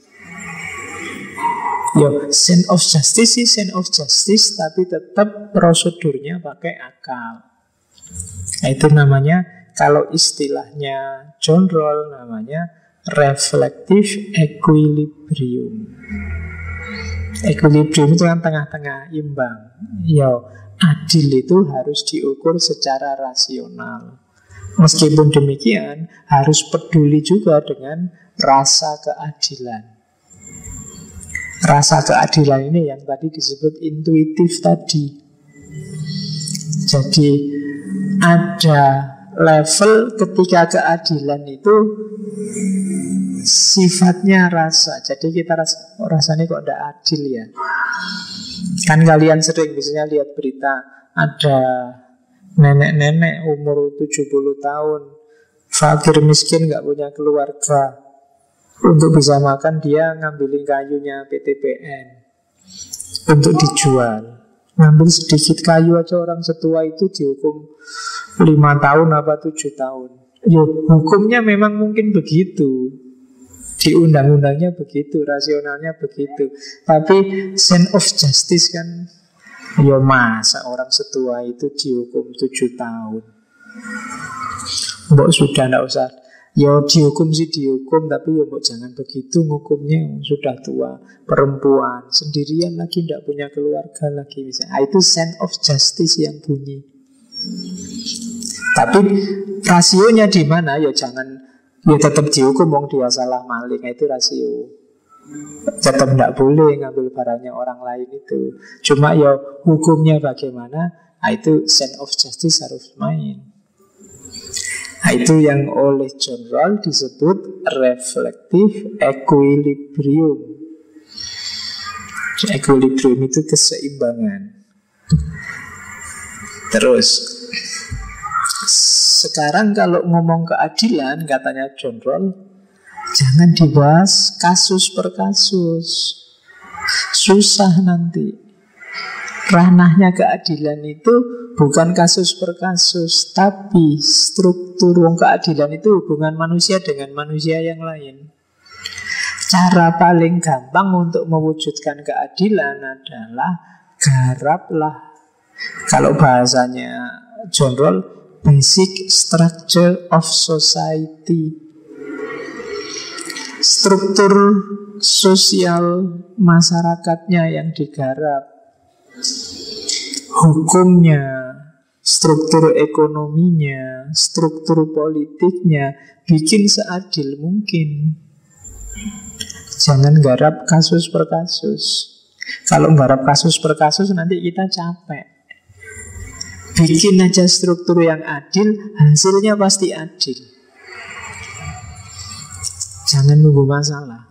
Yo, sense of justice sih sense of justice, tapi tetap prosedurnya pakai akal. Nah, itu namanya, kalau istilahnya John Rawls namanya reflective equilibrium. Equilibrium itu kan tengah-tengah, imbang. Yo, adil itu harus diukur secara rasional. Meskipun demikian, harus peduli juga dengan rasa keadilan. Rasa keadilan ini yang tadi disebut intuitif tadi. Jadi ada level ketika keadilan itu sifatnya rasa. Jadi kita rasanya kok tidak adil ya. Kan kalian sering misalnya lihat berita, ada nenek-nenek umur 70 tahun, fakir miskin gak punya keluarga. Untuk bisa makan dia ngambilin kayunya PTPN untuk dijual. Ngambil sedikit kayu aja orang setua itu dihukum 5 tahun apa 7 tahun. Ya, hukumnya memang mungkin begitu, di undang-undangnya begitu, rasionalnya begitu. Tapi sense of justice kan, ya masa orang setua itu dihukum 7 tahun. Mbok sudah ndak usah. Ya dihukum sih dihukum, tapi ya mbok jangan begitu ngukumnya, sudah tua, perempuan, sendirian lagi, ndak punya keluarga lagi misalnya. Itu sense of justice yang bunyi. Tapi rasionya di mana? Ya jangan, ya tetap dihukum wong dia salah maling, itu rasio. Tetap tidak boleh ngambil barangnya orang lain itu. Cuma ya hukumnya bagaimana? Nah, itu sense of justice harus main. Nah, itu yang oleh John Rawls disebut reflective equilibrium. Equilibrium itu keseimbangan. Terus sekarang kalau ngomong keadilan, katanya John Rawls, jangan dibahas kasus per kasus. Susah nanti. Ranahnya keadilan itu bukan kasus per kasus, tapi struktur keadilan itu hubungan manusia dengan manusia yang lain. Cara paling gampang untuk mewujudkan keadilan adalah garaplah. Kalau bahasanya John Rawls, basic structure of society. Struktur sosial masyarakatnya yang digarap, hukumnya, struktur ekonominya, struktur politiknya, bikin seadil mungkin. Jangan garap kasus per kasus. Kalau garap kasus per kasus nanti kita capek. Bikin aja struktur yang adil, hasilnya pasti adil. Jangan nunggu masalah.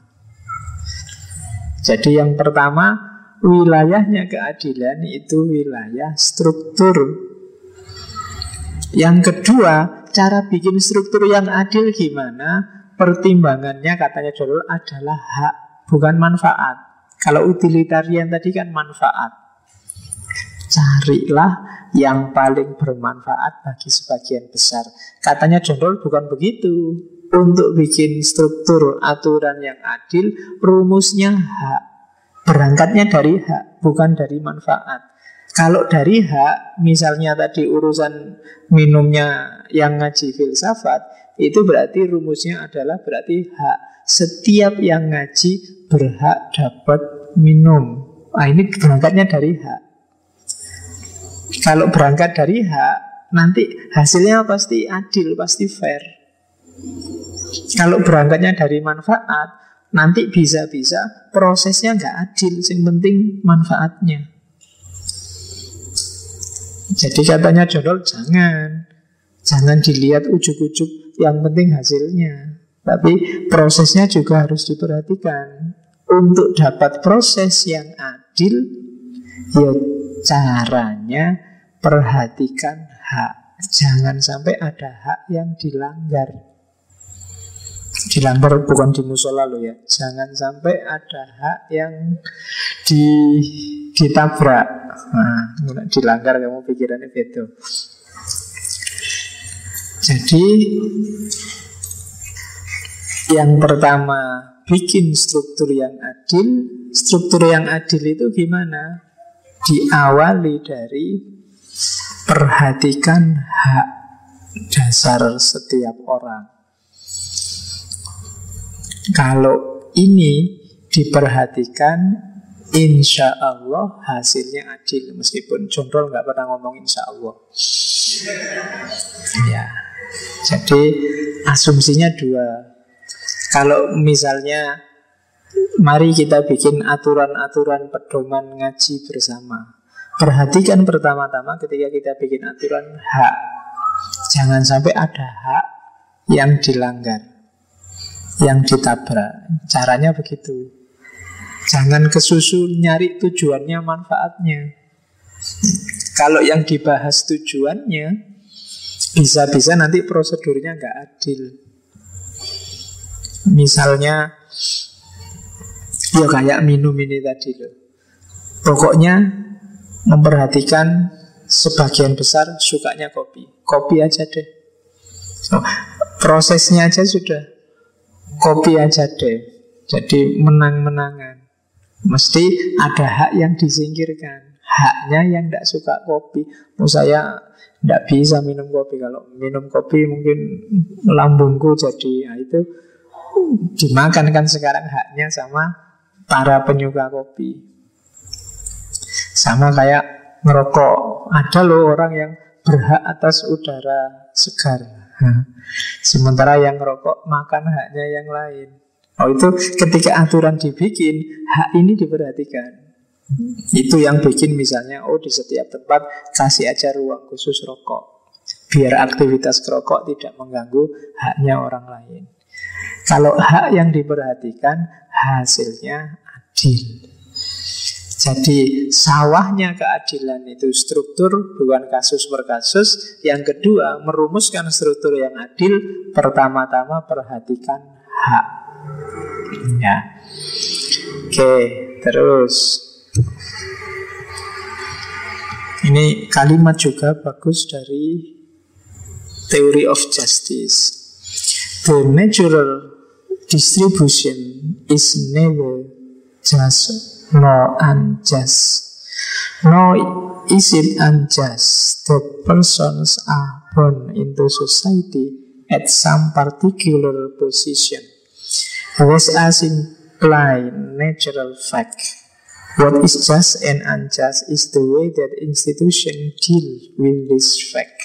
Jadi yang pertama, wilayahnya keadilan itu wilayah struktur. Yang kedua, cara bikin struktur yang adil gimana? Pertimbangannya katanya John Rawls adalah hak, bukan manfaat. Kalau utilitarian tadi kan manfaat. Carilah yang paling bermanfaat bagi sebagian besar. Katanya John Rawls bukan begitu. Untuk bikin struktur aturan yang adil, rumusnya hak. Berangkatnya dari hak, bukan dari manfaat. Kalau dari hak, misalnya tadi urusan minumnya yang ngaji filsafat, itu berarti rumusnya adalah berarti hak. Setiap yang ngaji berhak dapat minum. Nah, ini berangkatnya dari hak. Kalau berangkat dari hak, nanti hasilnya pasti adil, pasti fair. Kalau berangkatnya dari manfaat, nanti bisa-bisa prosesnya nggak adil, yang penting manfaatnya. Jadi katanya John Rawls, jangan dilihat ujuk-ujuk, yang penting hasilnya. Tapi prosesnya juga harus diperhatikan. Untuk dapat proses yang adil, ya caranya perhatikan hak. Jangan sampai ada hak yang dilanggar. Dilanggar bukan di musola loh ya. Jangan sampai ada hak yang ditabrak. Nah, dilanggar kamu pikirannya beda. Jadi yang pertama, bikin struktur yang adil. Struktur yang adil itu gimana? Diawali dari perhatikan hak dasar setiap orang. Kalau ini diperhatikan, insya Allah hasilnya adil. Meskipun John Rawls nggak pernah ngomong insya Allah. Ya, jadi asumsinya dua. Kalau misalnya, mari kita bikin aturan-aturan pedoman ngaji bersama. Perhatikan pertama-tama ketika kita bikin aturan hak. Jangan sampai ada hak yang dilanggar, yang ditabrak. Caranya begitu. Jangan kesusu nyari tujuannya, manfaatnya. Kalau yang dibahas tujuannya, bisa-bisa nanti prosedurnya nggak adil. Misalnya, ya kayak minum ini tadi loh. Pokoknya memperhatikan sebagian besar sukanya kopi. Kopi aja deh. Prosesnya aja sudah kopi aja deh. Jadi menang-menangan. Mesti ada hak yang disingkirkan. Haknya yang tidak suka kopi. Saya tidak bisa minum kopi. Kalau minum kopi mungkin lambungku jadi, nah itu dimakan kan sekarang haknya sama para penyuka kopi. Sama kayak ngerokok. Ada loh orang yang berhak atas udara segar. Sementara yang ngerokok makan haknya yang lain. Oh, itu ketika aturan dibikin, hak ini diperhatikan. Itu yang bikin misalnya, oh di setiap tempat kasih aja ruang khusus rokok, biar aktivitas rokok tidak mengganggu haknya orang lain. Kalau hak yang diperhatikan, hasilnya adil. Jadi sawahnya keadilan itu struktur, bukan kasus per kasus. Yang kedua, merumuskan struktur yang adil, pertama-tama perhatikan hak. Ya. Oke, terus ini kalimat juga bagus dari Theory of Justice. The natural distribution is never just nor unjust. Nor is it unjust that persons are born into society at some particular position, whereas as imply natural fact. What is just and unjust is the way that institution deal with this fact.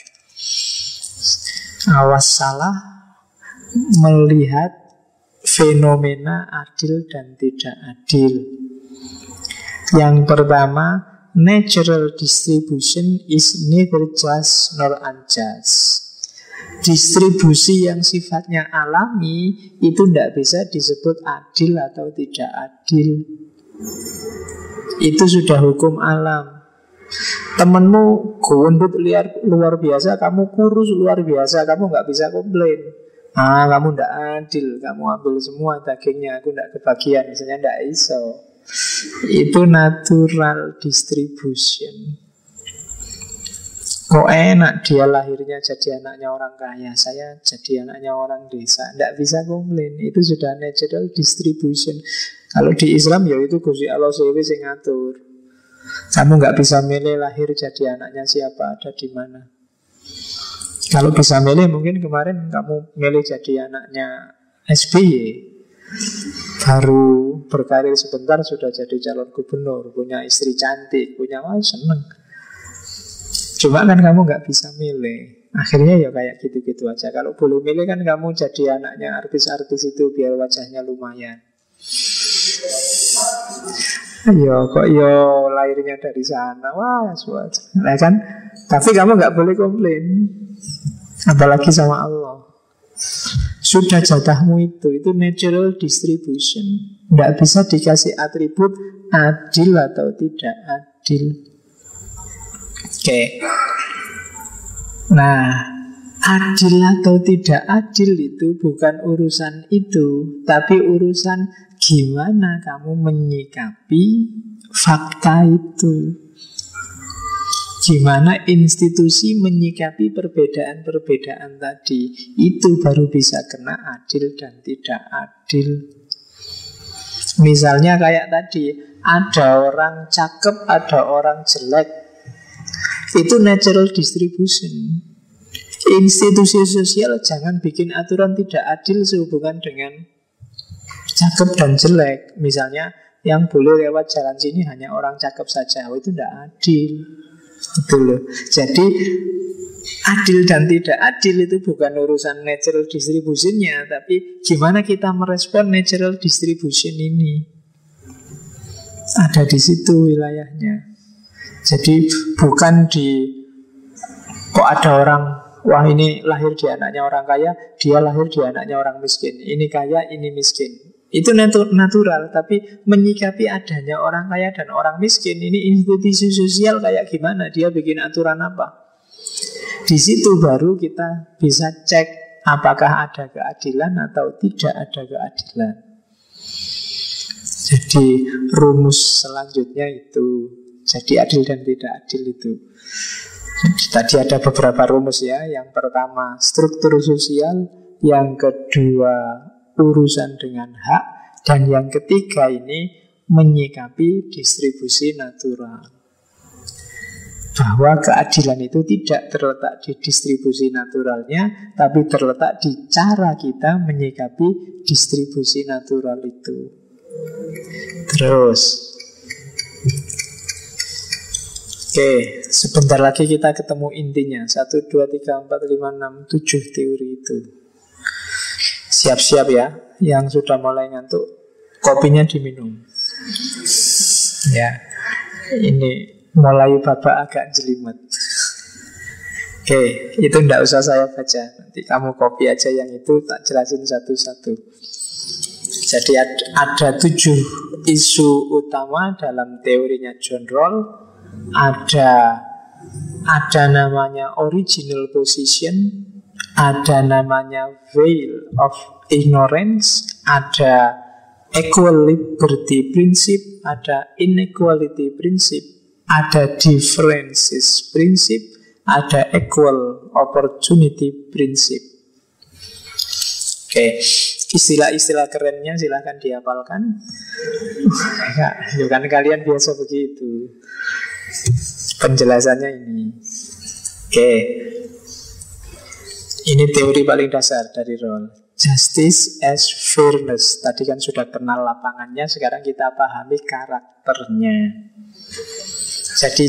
Awas salah melihat fenomena adil dan tidak adil. Yang pertama, natural distribution is neither just nor unjust. Distribusi yang sifatnya alami itu tidak bisa disebut adil atau tidak adil. Itu sudah hukum alam. Temenmu gondut luar biasa, kamu kurus luar biasa, kamu nggak bisa komplain. Kamu tidak adil, kamu ambil semua dagingnya, aku tidak kebagian, misalnya tidak iso. Itu natural distribution. Kok enak dia lahirnya jadi anaknya orang kaya, saya jadi anaknya orang desa, tidak bisa komplain. Itu sudah natural distribution. Kalau di Islam ya itu Gusti Allah sewe sing ngatur. Kamu nggak bisa milih lahir jadi anaknya siapa, ada di mana. Kalau bisa milih, mungkin kemarin kamu milih jadi anaknya SBY, baru berkarir sebentar sudah jadi calon gubernur, punya istri cantik, punya seneng. Cuma kan kamu nggak bisa milih. Akhirnya ya kayak gitu-gitu aja. Kalau boleh milih kan kamu jadi anaknya artis-artis itu biar wajahnya lumayan. Kok lahirnya dari sana. Wah, nah kan. Tapi kamu nggak boleh komplain, apalagi sama Allah. Sudah jatahmu itu natural distribution. Nggak bisa dikasih atribut adil atau tidak adil. Oke. Nah, adil atau tidak adil itu bukan urusan itu, tapi urusan gimana kamu menyikapi fakta itu. Gimana institusi menyikapi perbedaan-perbedaan tadi. Itu baru bisa kena adil dan tidak adil. Misalnya kayak tadi, ada orang cakep, ada orang jelek. Itu natural distribution. Institusi sosial jangan bikin aturan tidak adil sehubungan dengan cakep dan jelek. Misalnya yang boleh lewat jalan sini hanya orang cakep saja. Itu tidak adil. Itu loh. Jadi adil dan tidak adil itu bukan urusan natural distribution-nya, tapi gimana kita merespon natural distribution ini. Ada di situ wilayahnya. Jadi bukan kok ada orang, wah ini lahir di anaknya orang kaya, dia lahir di anaknya orang miskin. Ini kaya, ini miskin. Itu natural, tapi menyikapi adanya orang kaya dan orang miskin, ini institusi sosial kayak gimana, dia bikin aturan apa. Di situ baru kita bisa cek apakah ada keadilan atau tidak ada keadilan. Jadi rumus selanjutnya itu, jadi adil dan tidak adil itu. Tadi ada beberapa rumus ya. Yang pertama struktur sosial, yang kedua urusan dengan hak, dan yang ketiga ini menyikapi distribusi natural. Bahwa keadilan itu tidak terletak di distribusi naturalnya, tapi terletak di cara kita menyikapi distribusi natural itu. Terus, oke, sebentar lagi kita ketemu intinya. 1, 2, 3, 4, 5, 6, 7 teori itu. Siap-siap ya, yang sudah mulai ngantuk, kopinya diminum. Ya, ini mulai babak agak jelimet. Oke, itu ndak usah saya baca. Nanti kamu copy aja yang itu, tak jelasin satu-satu. Jadi ada 7 isu utama dalam teorinya John Rawls. Ada namanya original position, ada namanya veil of ignorance, ada equal liberty principle, ada inequality principle, ada differences principle, ada equal opportunity principle. Oke, istilah-istilah kerennya silahkan dihafalkan. Bukan kalian biasa begitu. Penjelasannya ini. Oke, ini teori paling dasar dari Rawls. Justice as fairness. Tadi kan sudah kenal lapangannya, sekarang kita pahami karakternya. Jadi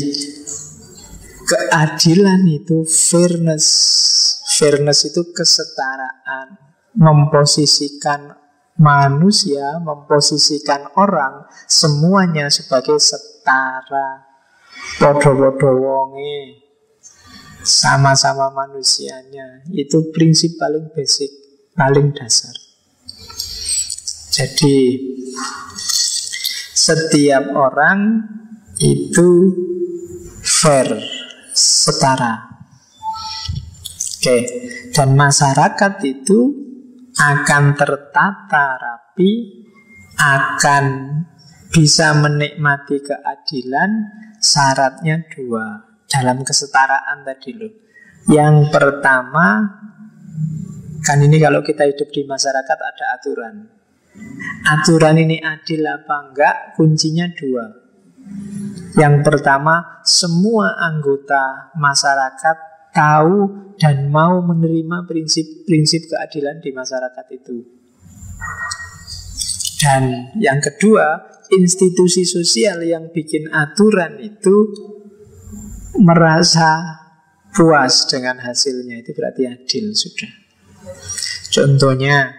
keadilan itu fairness. Fairness itu kesetaraan, memposisikan manusia, memposisikan orang semuanya sebagai setara, podo-podo wonge, sama-sama manusianya. Itu prinsip paling basic, paling dasar. Jadi setiap orang itu fair, setara. Oke, dan masyarakat itu akan tertata rapi, akan bisa menikmati keadilan. Syaratnya 2 dalam kesetaraan tadi loh. Yang pertama, kan ini kalau kita hidup di masyarakat ada aturan. Aturan ini adil apa enggak, kuncinya 2. Yang pertama, semua anggota masyarakat tahu dan mau menerima prinsip-prinsip keadilan di masyarakat itu. Dan yang kedua, institusi sosial yang bikin aturan itu merasa puas dengan hasilnya. Itu berarti adil sudah. Contohnya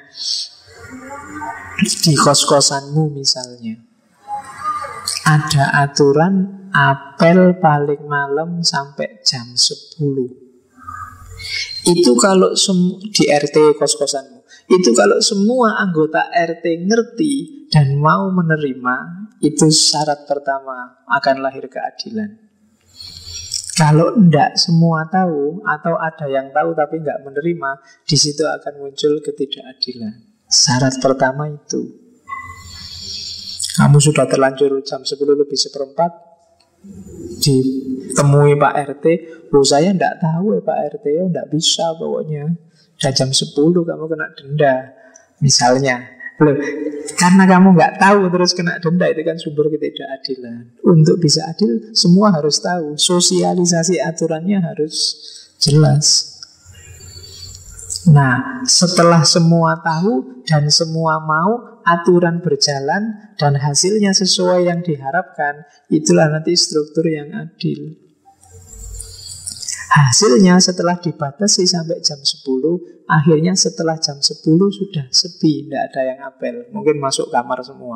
di kos-kosanmu misalnya, ada aturan apel paling malam sampai jam 10. Itu kalau di RT kos-kosanmu, itu kalau semua anggota RT ngerti dan mau menerima, itu syarat pertama akan lahir keadilan. Kalau enggak semua tahu, atau ada yang tahu tapi enggak menerima, di situ akan muncul ketidakadilan. Syarat pertama itu. Kamu sudah terlanjur jam 10 lebih seperempat, ditemui Pak RT, loh saya enggak tahu ya Pak RT, ya enggak bisa pokoknya. Udah jam 10 kamu kena denda misalnya. Loh, karena kamu nggak tahu terus kena denda, itu kan sumber ketidakadilan. Untuk bisa adil semua harus tahu, sosialisasi aturannya harus jelas. Nah, setelah semua tahu dan semua mau, aturan berjalan dan hasilnya sesuai yang diharapkan, itulah nanti struktur yang adil. Hasilnya setelah dibatasi sampai jam 10, akhirnya setelah jam 10 sudah sepi, tidak ada yang apel. Mungkin masuk kamar semua.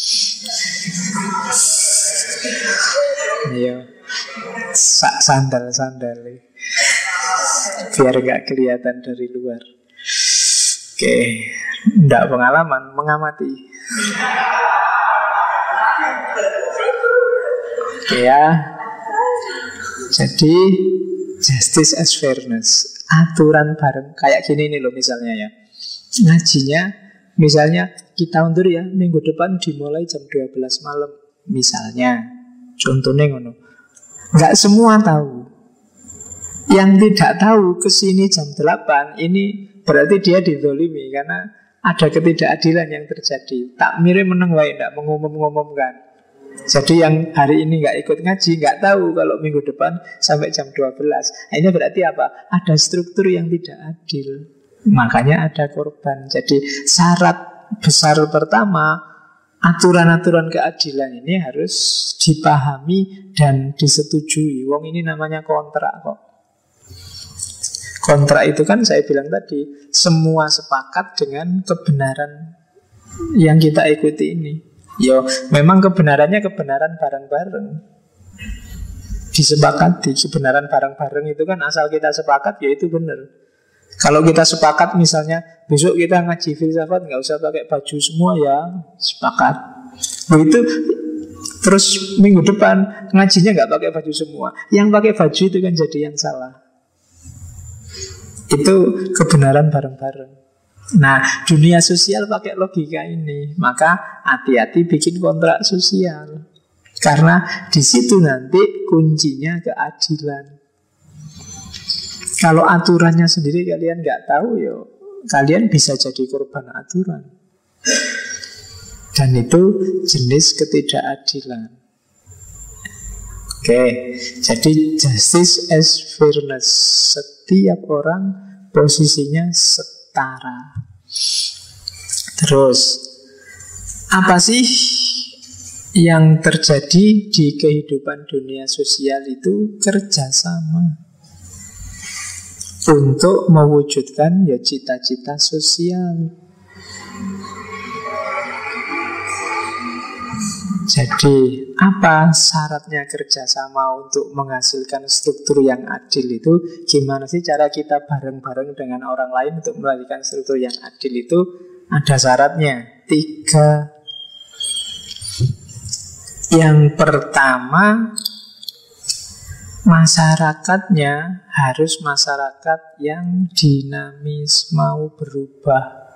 Iya, sandal-sandal biar gak kelihatan dari luar. Oke, tidak pengalaman, mengamati. Oke ya. Jadi justice as fairness, aturan bareng. Kayak gini nih loh misalnya ya, ngajinya misalnya kita undur ya, minggu depan dimulai jam 12 malam misalnya. Contohnya ngono. Nggak semua tahu. Yang tidak tahu kesini jam 8, ini berarti dia dizolimi karena ada ketidakadilan yang terjadi. Takmire meneng wae ndak mengumumkan. Jadi yang hari ini nggak ikut ngaji nggak tahu kalau minggu depan sampai jam 12. Ini berarti apa? Ada struktur yang tidak adil. Makanya ada korban. Jadi syarat besar pertama, aturan-aturan keadilan ini harus dipahami dan disetujui. Wong ini namanya kontrak kok. Kontrak itu kan saya bilang tadi, semua sepakat dengan kebenaran yang kita ikuti ini. Yo, memang kebenarannya kebenaran bareng-bareng. Disepakati, kebenaran bareng-bareng itu kan asal kita sepakat ya itu benar. Kalau kita sepakat misalnya besok kita ngaji filsafat nggak usah pakai baju semua ya, sepakat. Begitu terus minggu depan ngajinya nggak pakai baju semua, yang pakai baju itu kan jadi yang salah. Itu kebenaran bareng-bareng. Nah, dunia sosial pakai logika ini. Maka hati-hati bikin kontrak sosial. Karena di situ nanti kuncinya keadilan. Kalau aturannya sendiri kalian nggak tahu, ya kalian bisa jadi korban aturan. Dan itu jenis ketidakadilan. Oke, jadi justice as fairness. Setiap orang posisinya setara. Terus, apa sih yang terjadi di kehidupan dunia sosial itu? Kerjasama untuk mewujudkan ya cita-cita sosial. Jadi apa syaratnya kerjasama untuk menghasilkan struktur yang adil itu? Gimana sih cara kita bareng-bareng dengan orang lain untuk melahirkan struktur yang adil itu? Ada syaratnya 3. Yang pertama, masyarakatnya harus masyarakat yang dinamis, mau berubah.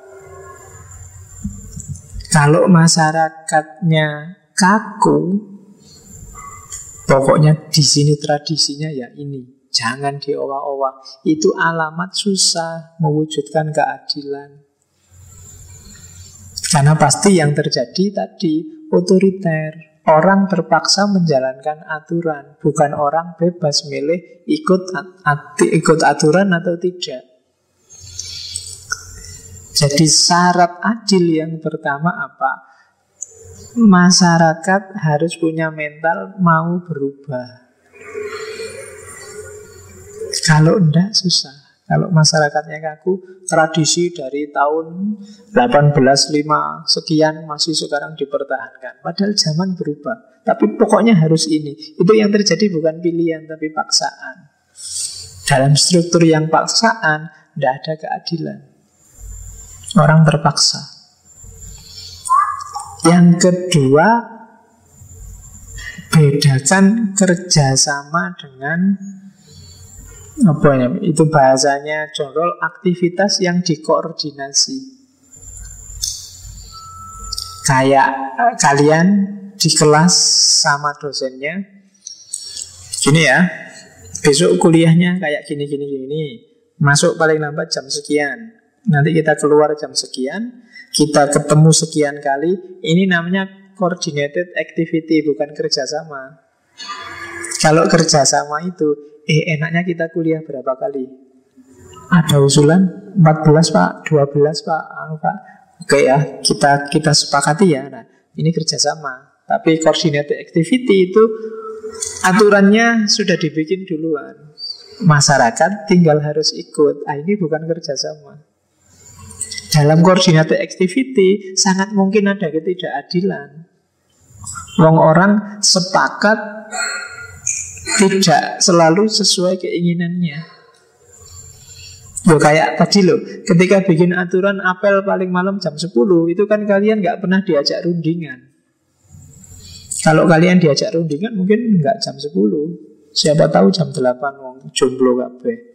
Kalau masyarakatnya kaku, pokoknya di sini tradisinya ya ini, jangan diowah-owah. Itu alamat susah mewujudkan keadilan. Karena pasti yang terjadi tadi otoriter. Orang terpaksa menjalankan aturan, bukan orang bebas milih ikut aturan atau tidak. Jadi syarat adil yang pertama apa? Masyarakat harus punya mental mau berubah. Kalau enggak susah. Kalau masyarakatnya kaku, tradisi dari tahun 1805 sekian masih sekarang dipertahankan. Padahal zaman berubah. Tapi pokoknya harus ini. Itu yang terjadi bukan pilihan tapi paksaan. Dalam struktur yang paksaan tidak ada keadilan. Orang terpaksa. Yang kedua, bedakan kerjasama dengan apa ya? Itu bahasanya John Rawls, aktivitas yang dikoordinasi. Kayak kalian di kelas sama dosennya, gini ya, besok kuliahnya kayak gini. Masuk paling lambat jam sekian. Nanti kita keluar jam sekian. Kita ketemu sekian kali. Ini namanya coordinated activity, bukan kerjasama. Kalau kerjasama itu enaknya kita kuliah berapa kali? Ada usulan 14 pak, 12 pak, pak. Oke ya, kita sepakati ya. Nah, ini kerjasama. Tapi coordinated activity itu aturannya sudah dibikin duluan. Masyarakat tinggal harus ikut. Ini bukan kerjasama. Dalam coordinated activity sangat mungkin ada ketidakadilan. Wong orang sepakat tidak selalu sesuai keinginannya. Kayak tadi loh, ketika bikin aturan apel paling malam jam 10, itu kan kalian gak pernah diajak rundingan. Kalau kalian diajak rundingan mungkin gak jam 10. Siapa tahu jam 8 wong jomblo kabeh.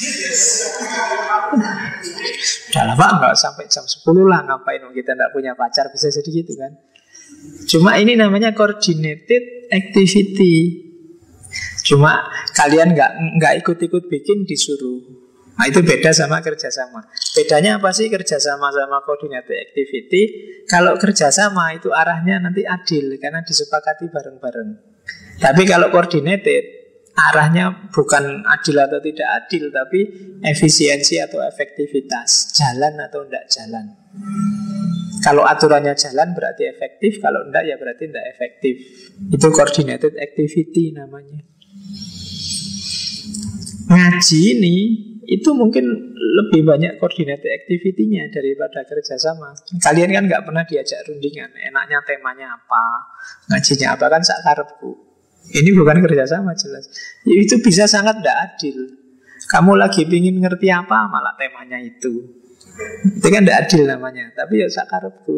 Udah lah pak, nggak sampai jam 10 lah. Ngapain kita nggak punya pacar, bisa jadi gitu kan. Cuma ini namanya coordinated activity. Cuma kalian nggak ikut-ikut bikin, disuruh. Nah itu beda sama kerjasama. Bedanya apa sih kerjasama sama coordinated activity? Kalau kerjasama itu arahnya nanti adil karena disepakati bareng-bareng. Tapi kalau coordinated arahnya bukan adil atau tidak adil, tapi efisiensi atau efektivitas, jalan atau tidak jalan. Kalau aturannya jalan berarti efektif, kalau enggak ya berarti tidak efektif. Itu coordinated activity namanya. Ngaji ini itu mungkin lebih banyak coordinated activity-nya daripada kerjasama. Kalian kan nggak pernah diajak rundingan, enaknya temanya apa, ngajinya apa, kan sak karepku. Ini bukan kerjasama jelas. Ya, itu bisa sangat tidak adil. Kamu lagi pingin ngerti apa, malah temanya itu. Itu kan tidak adil namanya. Tapi ya sak karepku.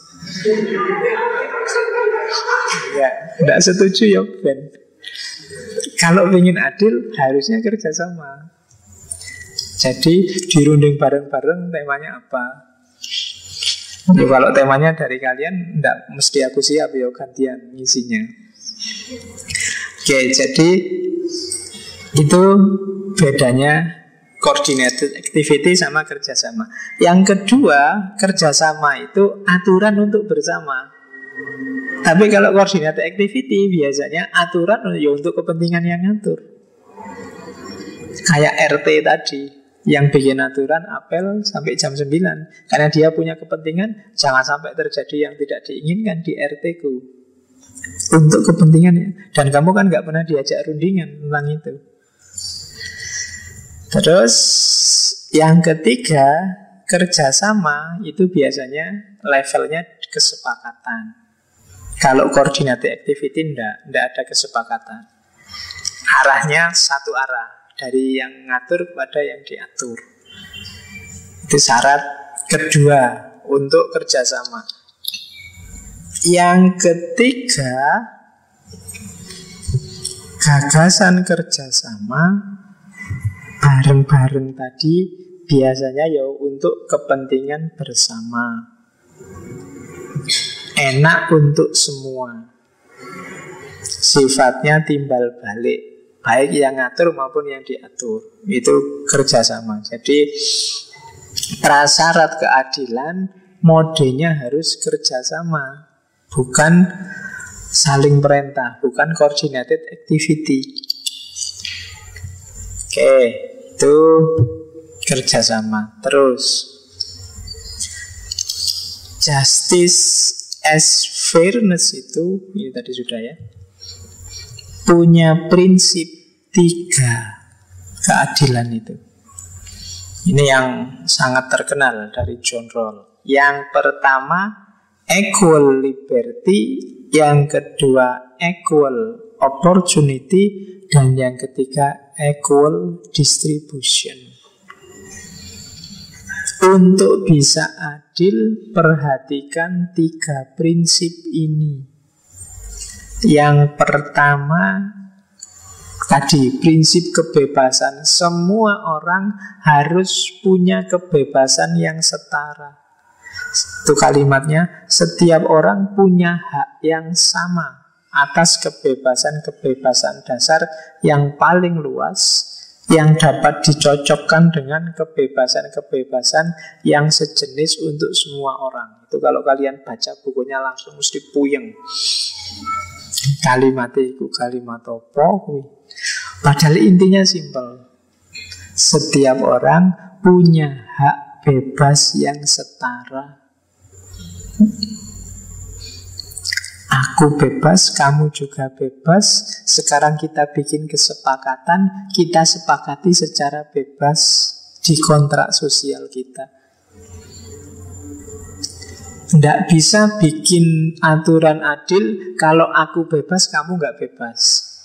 Ya, tidak setuju ya Ben. Kalau ingin adil harusnya kerjasama. Jadi dirunding bareng-bareng temanya apa. Ya, kalau temanya dari kalian tidak mesti aku siap ya gantian ngisinya. Oke, jadi itu bedanya coordinated activity sama kerjasama. Yang kedua, kerjasama itu aturan untuk bersama. Tapi kalau coordinated activity biasanya aturan ya untuk kepentingan yang ngatur. Kayak RT tadi, yang bikin aturan apel sampai jam 9 karena dia punya kepentingan jangan sampai terjadi yang tidak diinginkan di RT-ku. Untuk kepentingannya. Dan kamu kan gak pernah diajak rundingan tentang itu. Terus yang ketiga, kerjasama itu biasanya levelnya kesepakatan. Kalau coordinated activity tidak ada kesepakatan. Arahnya satu arah, dari yang ngatur kepada yang diatur. Itu syarat kedua untuk kerjasama. Yang ketiga, gagasan kerjasama bareng-bareng tadi biasanya ya untuk kepentingan bersama. Enak untuk semua. Sifatnya timbal balik, baik yang ngatur maupun yang diatur. Itu kerjasama. Jadi prasyarat keadilan modenya harus kerjasama, bukan saling perintah, bukan coordinated activity. Oke, itu kerjasama. Terus justice as fairness itu, ini tadi sudah ya, punya prinsip 3 keadilan itu. Ini yang sangat terkenal dari John Rawls. Yang pertama equal liberty, yang kedua equal opportunity, dan yang ketiga equal distribution. Untuk bisa adil, perhatikan 3 prinsip ini. Yang pertama tadi, prinsip kebebasan. Semua orang harus punya kebebasan yang setara. Itu kalimatnya, setiap orang punya hak yang sama atas kebebasan-kebebasan dasar yang paling luas, yang dapat dicocokkan dengan kebebasan-kebebasan yang sejenis untuk semua orang. Itu kalau kalian baca bukunya langsung mesti puyeng. Kalimatnya itu kalimat apa? Padahal intinya simpel. Setiap orang punya hak bebas yang setara. Aku bebas, kamu juga bebas. Sekarang kita bikin kesepakatan, kita sepakati secara bebas di kontrak sosial kita. Tidak bisa bikin aturan adil kalau aku bebas, kamu nggak bebas.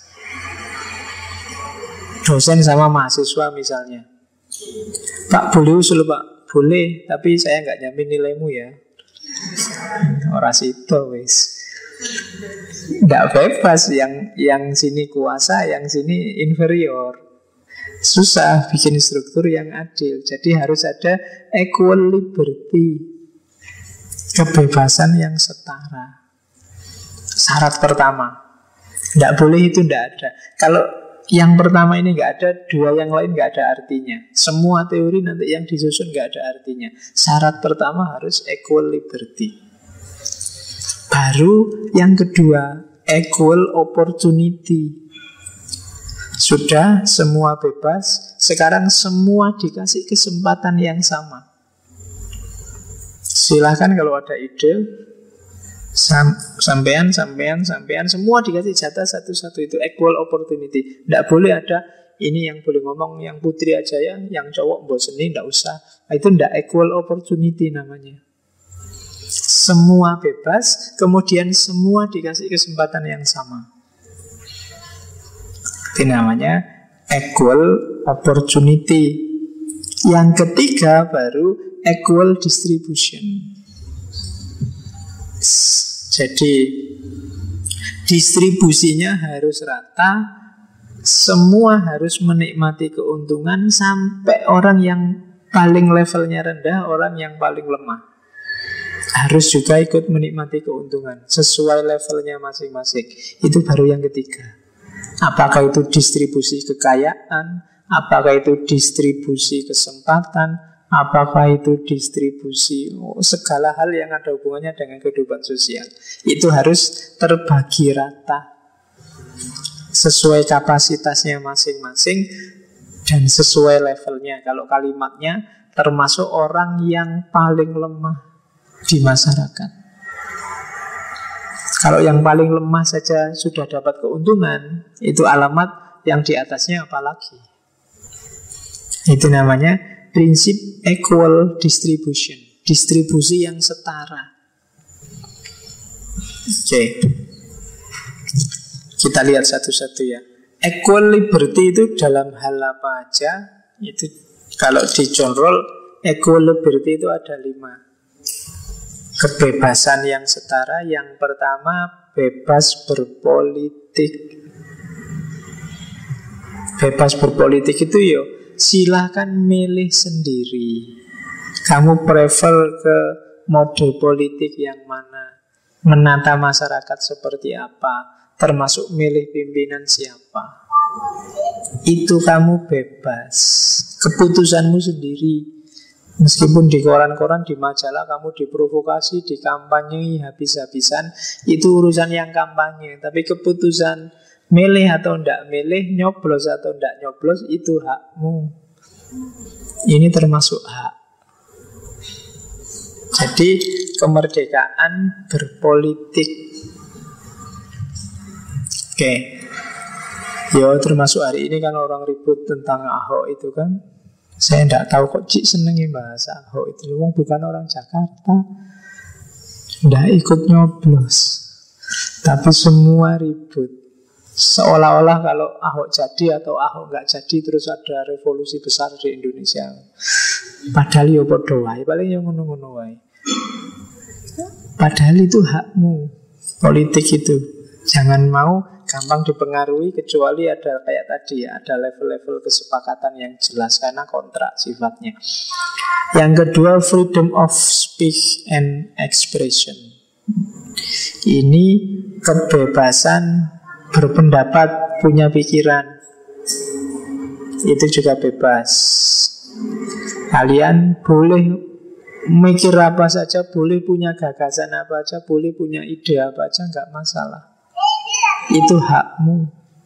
Dosen sama mahasiswa misalnya, Pak boleh usul Pak? Boleh, tapi saya nggak jamin nilaimu ya. Ora sida wis. Nggak bebas, yang sini kuasa, yang sini inferior. Susah bikin struktur yang adil. Jadi harus ada equal liberty, kebebasan yang setara. Syarat pertama. Tidak boleh itu tidak ada. Kalau yang pertama ini nggak ada, dua yang lain nggak ada artinya. Semua teori nanti yang disusun nggak ada artinya. Syarat pertama harus equal liberty. Baru yang kedua, equal opportunity. Sudah semua bebas, sekarang semua dikasih kesempatan yang sama. Silahkan kalau ada ide, sampean semua dikasih jatah satu-satu. Itu equal opportunity. Tidak boleh ada ini yang boleh ngomong yang putri aja ya, yang cowok bosenin tidak usah. Itu tidak equal opportunity namanya. Semua bebas, kemudian semua dikasih kesempatan yang sama. Itu namanya equal opportunity. Yang ketiga baru equal distribution. Jadi distribusinya harus rata, semua harus menikmati keuntungan, sampai orang yang paling levelnya rendah, orang yang paling lemah harus juga ikut menikmati keuntungan sesuai levelnya masing-masing. Itu baru yang ketiga. Apakah itu distribusi kekayaan, apakah itu distribusi kesempatan, apakah itu distribusi segala hal yang ada hubungannya dengan kehidupan sosial. Itu harus terbagi rata sesuai kapasitasnya masing-masing dan sesuai levelnya. Kalau kalimatnya termasuk orang yang paling lemah di masyarakat. Kalau yang paling lemah saja sudah dapat keuntungan, itu alamat yang di atasnya apalagi. Itu namanya prinsip equal distribution. Distribusi yang setara. Oke. Kita lihat satu-satu ya. Equal liberty itu dalam hal apa aja? Itu kalau di John Rawls, equal liberty itu ada 5. Kebebasan yang setara. Yang pertama, bebas berpolitik. Bebas berpolitik itu yo, silahkan milih sendiri. Kamu prefer ke mode politik yang mana, menata masyarakat seperti apa, termasuk milih pimpinan siapa. Itu kamu bebas, keputusanmu sendiri. Meskipun di koran-koran, di majalah kamu diprovokasi, dikampanyei habis-habisan, itu urusan yang kampanye. Tapi keputusan milih atau tidak milih, nyoblos atau tidak nyoblos, itu hakmu. Ini termasuk hak. Jadi kemerdekaan berpolitik. Oke. Ya termasuk hari ini kan orang ribut tentang Ahok itu kan. Saya tidak tahu kok Cik senengi bahasa Ahok itu. Wong bukan orang Jakarta, tidak ikut nyoblos, tapi semua ribut. Seolah-olah kalau Ahok jadi atau Ahok nggak jadi terus ada revolusi besar di Indonesia. Padahal ya podo wae, paling yang ngono-ngono wae. Padahal itu hakmu. Politik itu jangan mau gampang dipengaruhi, kecuali ada kayak tadi ya, ada level-level kesepakatan yang jelas karena kontrak sifatnya. Yang kedua, freedom of speech and expression. Ini kebebasan berpendapat, punya pikiran. Itu juga bebas. Kalian boleh mikir apa saja, boleh punya gagasan apa saja, boleh punya ide apa saja, nggak masalah. Itu hakmu.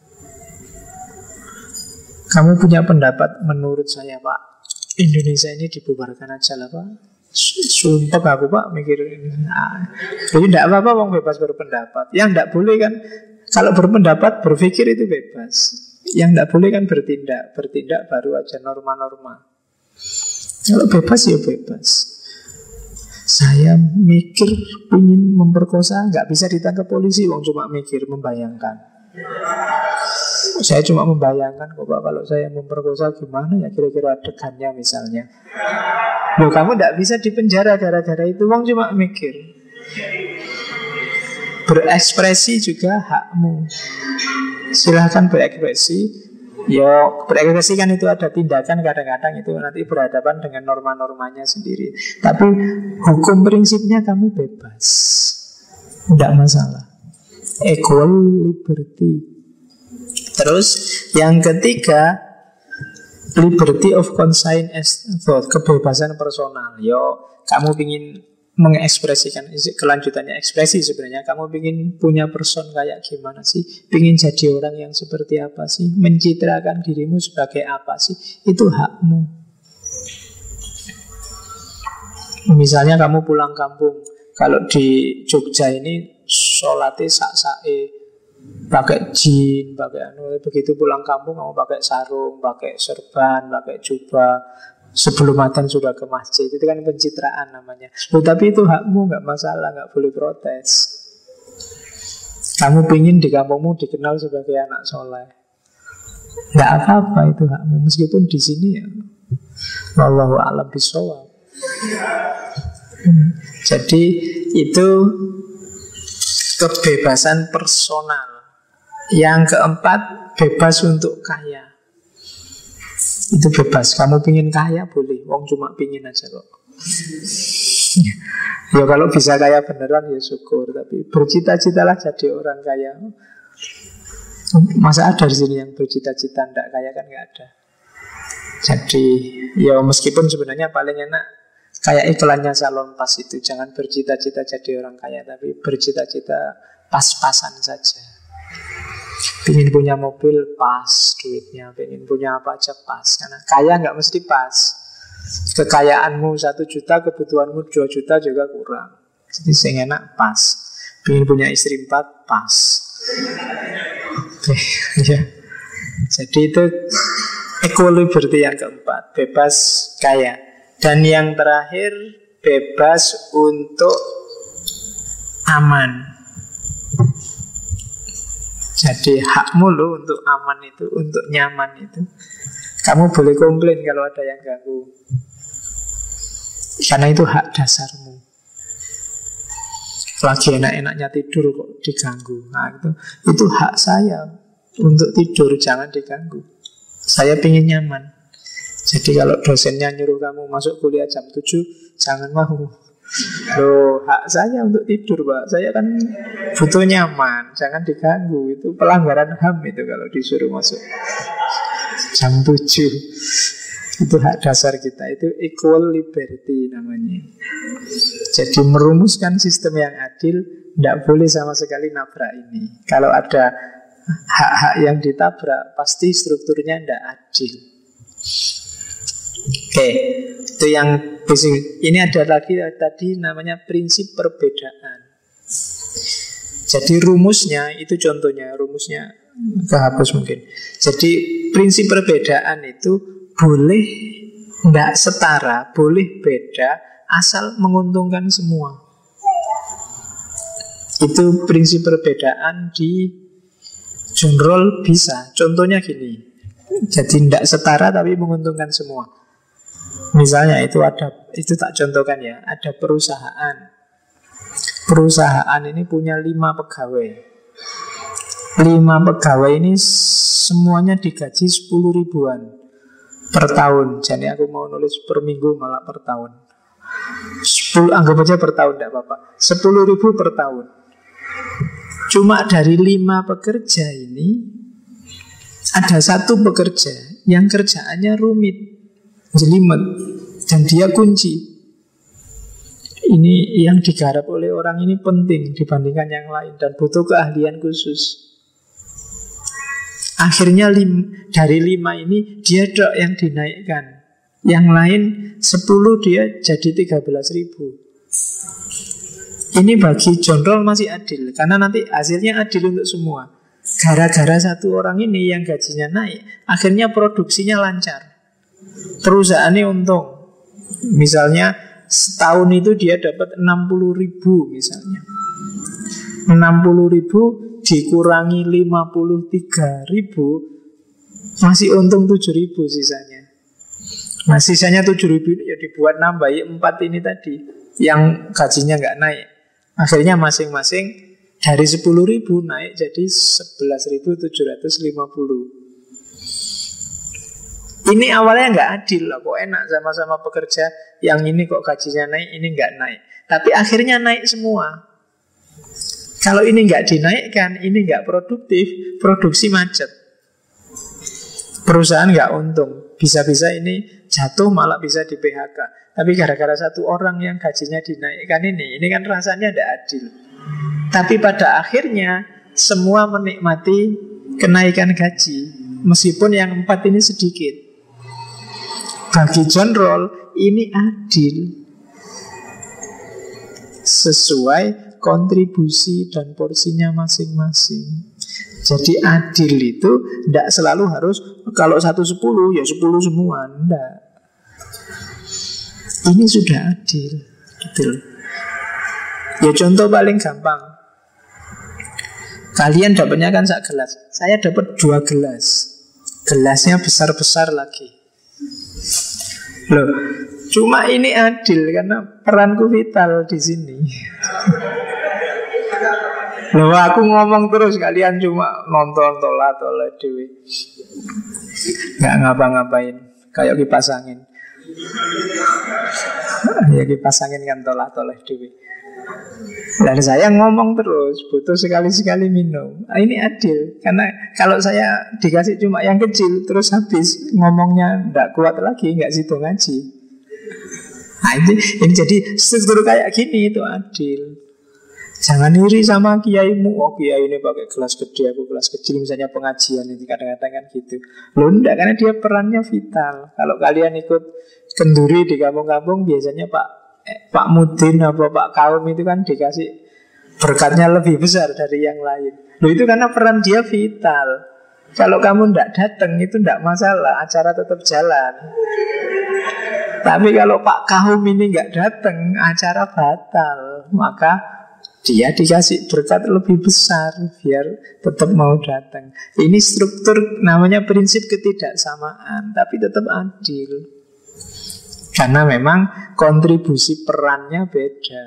Kamu punya pendapat, menurut saya Pak, Indonesia ini dibubarkan aja lah Pak. Sumpah aku Pak mikir ini. Jadi tidak apa-apa wong bebas berpendapat. Yang tidak boleh kan, kalau berpendapat, berpikir itu bebas. Yang tidak boleh kan bertindak. Bertindak baru aja norma-norma. Kalau bebas ya bebas. Saya mikir ingin memperkosa, nggak bisa ditangkap polisi, wong cuma mikir, membayangkan. Saya cuma membayangkan kok Pak, kalau saya memperkosa gimana ya kira-kira adegannya misalnya. Loh kamu nggak bisa dipenjara gara-gara itu, wong cuma mikir. Berekspresi juga hakmu. Silahkan berekspresi. Ya, berekspresi kan itu ada tindakan, kadang-kadang itu nanti berhadapan dengan norma-normanya sendiri. Tapi hukum prinsipnya kamu bebas, tidak masalah. Equal liberty. Terus yang ketiga, liberty of conscience thought, kebebasan personal. Yo, kamu ingin mengekspresikan, kelanjutannya ekspresi sebenarnya. Kamu ingin punya person kayak gimana sih? Ingin jadi orang yang seperti apa sih? Mencitrakan dirimu sebagai apa sih? Itu hakmu. Misalnya kamu pulang kampung, kalau di Jogja ini sholatnya sak-sae, pakai jin, pakai begitu pulang kampung kamu pakai sarung, pakai serban, pakai jubah. Sebelum adzan sudah ke masjid. Itu kan pencitraan namanya. Loh, tapi itu hakmu, nggak masalah, nggak boleh protes. Kamu pingin di kampungmu dikenal sebagai anak soleh, nggak apa-apa, itu hakmu. Meskipun di sini ya wallahu a'lam bishawab. Jadi itu kebebasan personal. Yang keempat, bebas untuk kaya. Itu bebas, kamu pingin kaya boleh, wong cuma pingin aja kok. Ya kalau bisa kaya beneran ya syukur, tapi bercita-citalah jadi orang kaya. Masa ada di sini yang bercita-cita ndak kaya? Kan nggak ada. Jadi ya meskipun sebenarnya paling enak kayak iklannya salon pas itu, jangan bercita-cita jadi orang kaya, tapi bercita-cita pas-pasan saja. Pengen punya mobil pas duitnya, pengen punya apa aja pas. Karena kaya nggak mesti pas. Kekayaanmu 1 juta, kebutuhanmu 2 juta juga kurang. Jadi yang enak pas. Pengen punya istri 4 pas. Ya. Jadi itu equal liberty yang keempat, bebas kaya. Dan yang terakhir, bebas untuk aman. Jadi hakmu loh untuk aman itu, untuk nyaman itu. Kamu boleh komplain kalau ada yang ganggu, karena itu hak dasarmu. Lagi enak-enaknya tidur kok diganggu. Nah, itu hak saya untuk tidur, jangan diganggu. Saya pengen nyaman. Jadi kalau dosennya nyuruh kamu masuk kuliah jam 7, jangan mau. Loh, hak saya untuk tidur, Pak. Saya kan butuh nyaman, jangan diganggu. Itu pelanggaran HAM itu kalau disuruh masuk jam 7. Itu hak dasar kita. Itu equal liberty namanya. Jadi merumuskan sistem yang adil, tidak boleh sama sekali nabrak ini. Kalau ada hak-hak yang ditabrak, pasti strukturnya tidak adil. Oke, itu yang basic. Ini ada lagi tadi namanya prinsip perbedaan. Jadi rumusnya, itu contohnya, rumusnya kehapus mungkin. Jadi prinsip perbedaan itu boleh tidak setara, boleh beda, asal menguntungkan semua. Itu prinsip perbedaan di John Rawls bisa. Contohnya gini, jadi tidak setara tapi menguntungkan semua. Misalnya itu tak contohkan ya, ada perusahaan. Perusahaan ini punya 5 pegawai. 5 pegawai ini semuanya digaji 10 ribuan per tahun. Jadi aku mau nulis per minggu malah per tahun. 10, anggap aja per tahun, tidak apa-apa. 10 ribu per tahun. Cuma dari 5 pekerja ini ada 1 pekerja yang kerjaannya rumit, jelimet, dan dia kunci. Ini yang digarap oleh orang ini penting dibandingkan yang lain dan butuh keahlian khusus. Akhirnya dari 5 ini dia dok yang dinaikkan, yang lain 10 dia jadi 13 ribu. Ini bagi John Rawls masih adil, karena nanti hasilnya adil untuk semua. Gara-gara 1 orang ini yang gajinya naik, akhirnya produksinya lancar, perusahaannya untung. Misalnya setahun itu dia dapat 60 ribu misalnya. 60 ribu dikurangi 53 ribu, masih untung 7 ribu sisanya. Nah sisanya 7 ribu ini ya dibuat nambahi 4 ini tadi, yang gajinya nggak naik. Akhirnya masing-masing dari 10 ribu naik jadi 11.750. Ini awalnya nggak adil lah, kok enak sama-sama pekerja, yang ini kok gajinya naik, ini nggak naik. Tapi akhirnya naik semua. Kalau ini nggak dinaikkan, ini nggak produktif, produksi macet. Perusahaan nggak untung, bisa-bisa ini jatuh malah bisa di PHK. Tapi gara-gara satu orang yang gajinya dinaikkan ini kan rasanya tidak adil. Tapi pada akhirnya semua menikmati kenaikan gaji, meskipun yang 4 ini sedikit. Bagi John Rawls ini adil, sesuai kontribusi dan porsinya masing-masing. Jadi adil itu tidak selalu harus kalau 1/10 ya 10 semua, tidak. Ini sudah adil, gitu. Ya contoh paling gampang, kalian dapatnya kan sak gelas, saya dapat 2 gelas, gelasnya besar-besar lagi. Loh, cuma ini adil karena peranku vital di sini. Loh, aku ngomong terus, kalian cuma nonton tolah-tolah dewe, nggak ngapa-ngapain, kayak kipas angin. Ya kipas angin kan tolah-tolah dewe. Dan saya ngomong terus, butuh sekali-sekali minum. Ini adil, karena kalau saya dikasih cuma yang kecil terus habis, ngomongnya nggak kuat lagi, nggak situ ngaji. Nah ini jadi struktur kayak gini itu adil. Jangan iri sama kiaimu. Oh kiai ini pakai gelas gede, aku gelas kecil. Misalnya pengajian itu kadang-kadang kan gitu. Loh enggak, karena dia perannya vital. Kalau kalian ikut kenduri di kampung-kampung, biasanya Pak Mudin apa Pak Kaum itu kan dikasih berkatnya lebih besar dari yang lain. Loh itu karena peran dia vital. Kalau kamu ndak datang itu ndak masalah, acara tetap jalan. Tapi kalau Pak Kaum ini nggak datang, acara batal. Maka dia dikasih berkat lebih besar biar tetap mau datang. Ini struktur namanya prinsip ketidaksamaan, tapi tetap adil. Karena memang kontribusi perannya beda.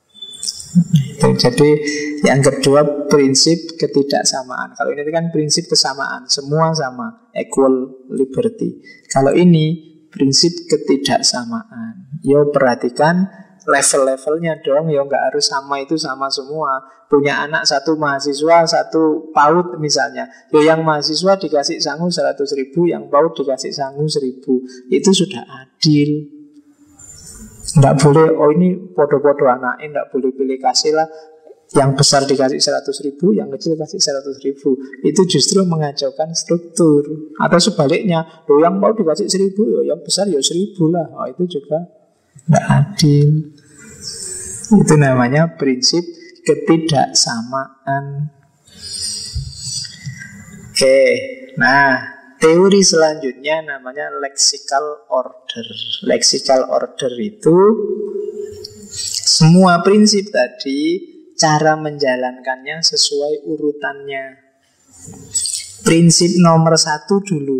Jadi yang kedua prinsip ketidaksamaan. Kalau ini kan prinsip kesamaan, semua sama, equal liberty. Kalau ini prinsip ketidaksamaan. Yo perhatikan level-levelnya dong, ya nggak harus sama itu sama semua. Punya anak satu mahasiswa, satu PAUD misalnya, ya yang mahasiswa dikasih sangu 100.000, yang PAUD dikasih sangu 1.000. Itu sudah adil. Nggak boleh, oh ini podo-podo anaknya, nggak boleh pilih kasih lah. Yang besar dikasih 100.000, yang kecil kasih 100.000. Itu justru mengacaukan struktur. Atau sebaliknya, loh yang PAUD dikasih 1.000, ya yang besar ya 1.000 lah. Oh itu juga nggak adil. Itu namanya prinsip ketidaksamaan. Oke, nah teori selanjutnya namanya lexical order. Lexical order itu semua prinsip tadi, cara menjalankannya sesuai urutannya. Prinsip nomor 1 dulu,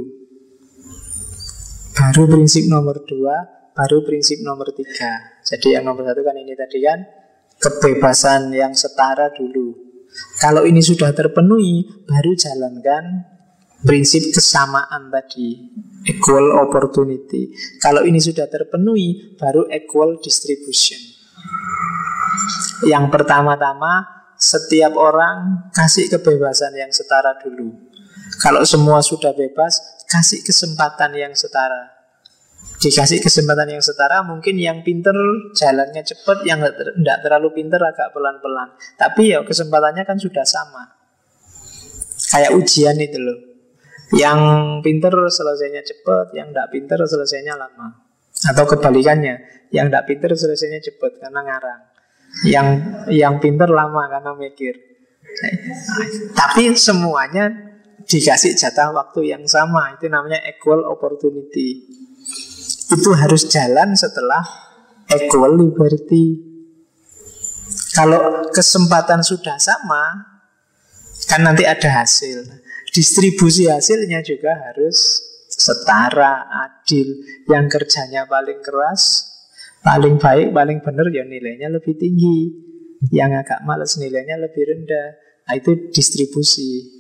baru prinsip nomor 2, baru prinsip nomor 3. Jadi yang nomor 1 kan ini tadi kan, kebebasan yang setara dulu. Kalau ini sudah terpenuhi, baru jalankan prinsip kesamaan tadi, equal opportunity. Kalau ini sudah terpenuhi, baru equal distribution. Yang pertama-tama, setiap orang kasih kebebasan yang setara dulu. Kalau semua sudah bebas, kasih kesempatan yang setara. Dikasih kesempatan yang setara, mungkin yang pinter jalannya cepat, yang tidak terlalu pinter agak pelan-pelan. Tapi ya kesempatannya kan sudah sama. Kayak ujian itu loh. Yang pinter selesainya cepat, yang tidak pinter selesainya lama. Atau kebalikannya, yang tidak pinter selesainya cepat karena ngarang. Yang pinter lama karena mikir. Tapi semuanya dikasih jatah waktu yang sama. Itu namanya equal opportunity. Itu harus jalan setelah equal liberty. Kalau kesempatan sudah sama, kan nanti ada hasil. Distribusi hasilnya juga harus setara, adil. Yang kerjanya paling keras, paling baik, paling benar, ya nilainya lebih tinggi. Yang agak malas nilainya lebih rendah. Nah, itu distribusi.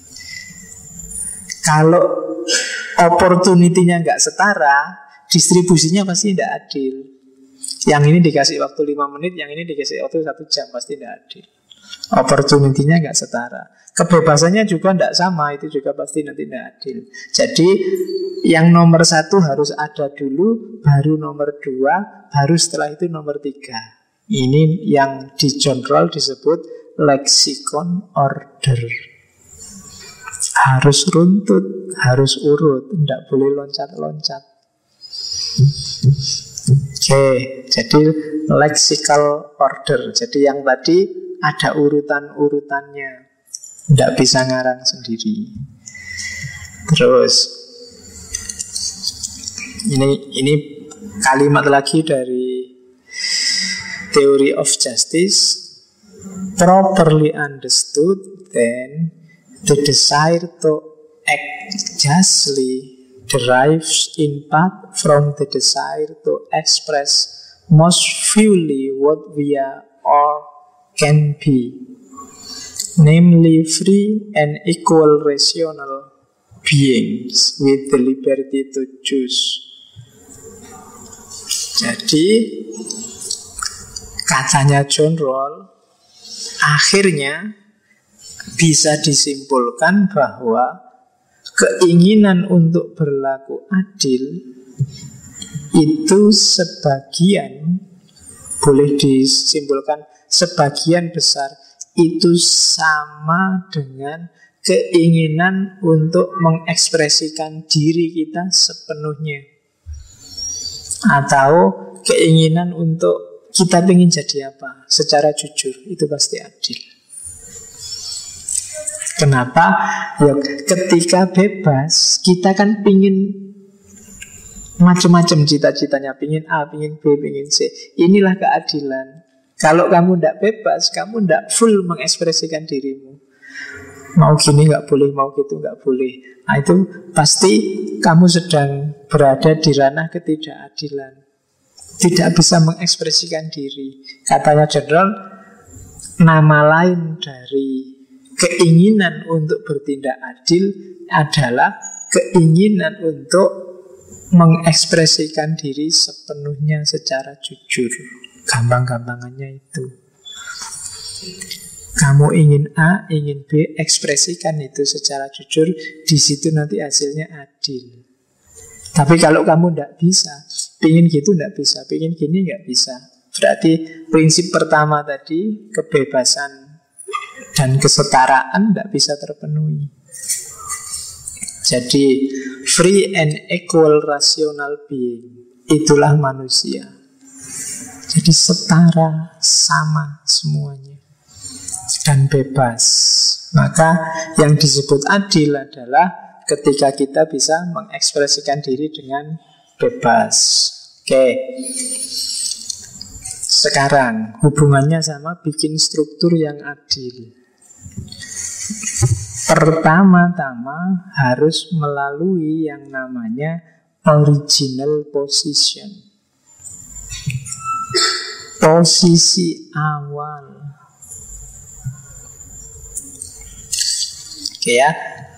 Kalau opportunity-nya nggak setara, distribusinya pasti tidak adil. Yang ini dikasih waktu 5 menit, yang ini dikasih waktu 1 jam, pasti tidak adil. Opportunity-nya nggak setara. Kebebasannya juga tidak sama, itu juga pasti nanti tidak adil. Jadi yang nomor 1 harus ada dulu, baru nomor 2, baru setelah itu nomor 3. Ini yang di John Rawls disebut lexicon order. Harus runtut, harus urut, tidak boleh loncat-loncat. Oke, jadi lexical order. Jadi yang tadi ada urutan-urutannya, tidak bisa ngarang sendiri. Terus ini kalimat lagi dari Theory of Justice. Properly understood, then the desire to act justly derives in part from the desire to express most fully what we are or can be, namely free and equal rational beings with the liberty to choose. Jadi katanya John Rawls, akhirnya bisa disimpulkan bahwa keinginan untuk berlaku adil itu sebagian, boleh disimpulkan sebagian besar, itu sama dengan keinginan untuk mengekspresikan diri kita sepenuhnya, atau keinginan untuk kita ingin jadi apa secara jujur, itu pasti adil. Kenapa? Ya, ketika bebas, kita kan pingin macam-macam cita-citanya, pingin A, pingin B, pingin C. Inilah keadilan. Kalau kamu tidak bebas, kamu tidak full mengekspresikan dirimu. Mau gini nggak boleh, mau gitu nggak boleh. Nah itu pasti kamu sedang berada di ranah ketidakadilan. Tidak bisa mengekspresikan diri. Katanya General, nama lain dari keinginan untuk bertindak adil adalah keinginan untuk mengekspresikan diri sepenuhnya secara jujur. Gampang-gampangannya itu. Kamu ingin A, ingin B, ekspresikan itu secara jujur. Di situ nanti hasilnya adil. Tapi kalau kamu tidak bisa, pingin gitu tidak bisa, pingin gini nggak bisa, berarti prinsip pertama tadi, kebebasan dan kesetaraan tidak bisa terpenuhi. Jadi free and equal rational being, itulah manusia. Jadi setara, sama semuanya, dan bebas. Maka yang disebut adil adalah ketika kita bisa mengekspresikan diri dengan bebas. Oke. Sekarang hubungannya sama bikin struktur yang adil. Pertama-tama harus melalui yang namanya original position. Posisi awal. Oke ya.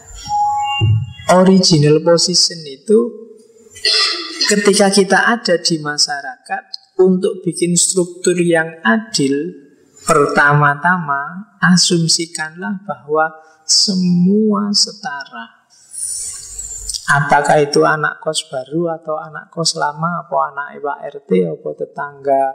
Original position itu ketika kita ada di masyarakat, untuk bikin struktur yang adil, pertama-tama asumsikanlah bahwa semua setara. Apakah itu anak kos baru atau anak kos lama, apa anak Pak RT, apa tetangga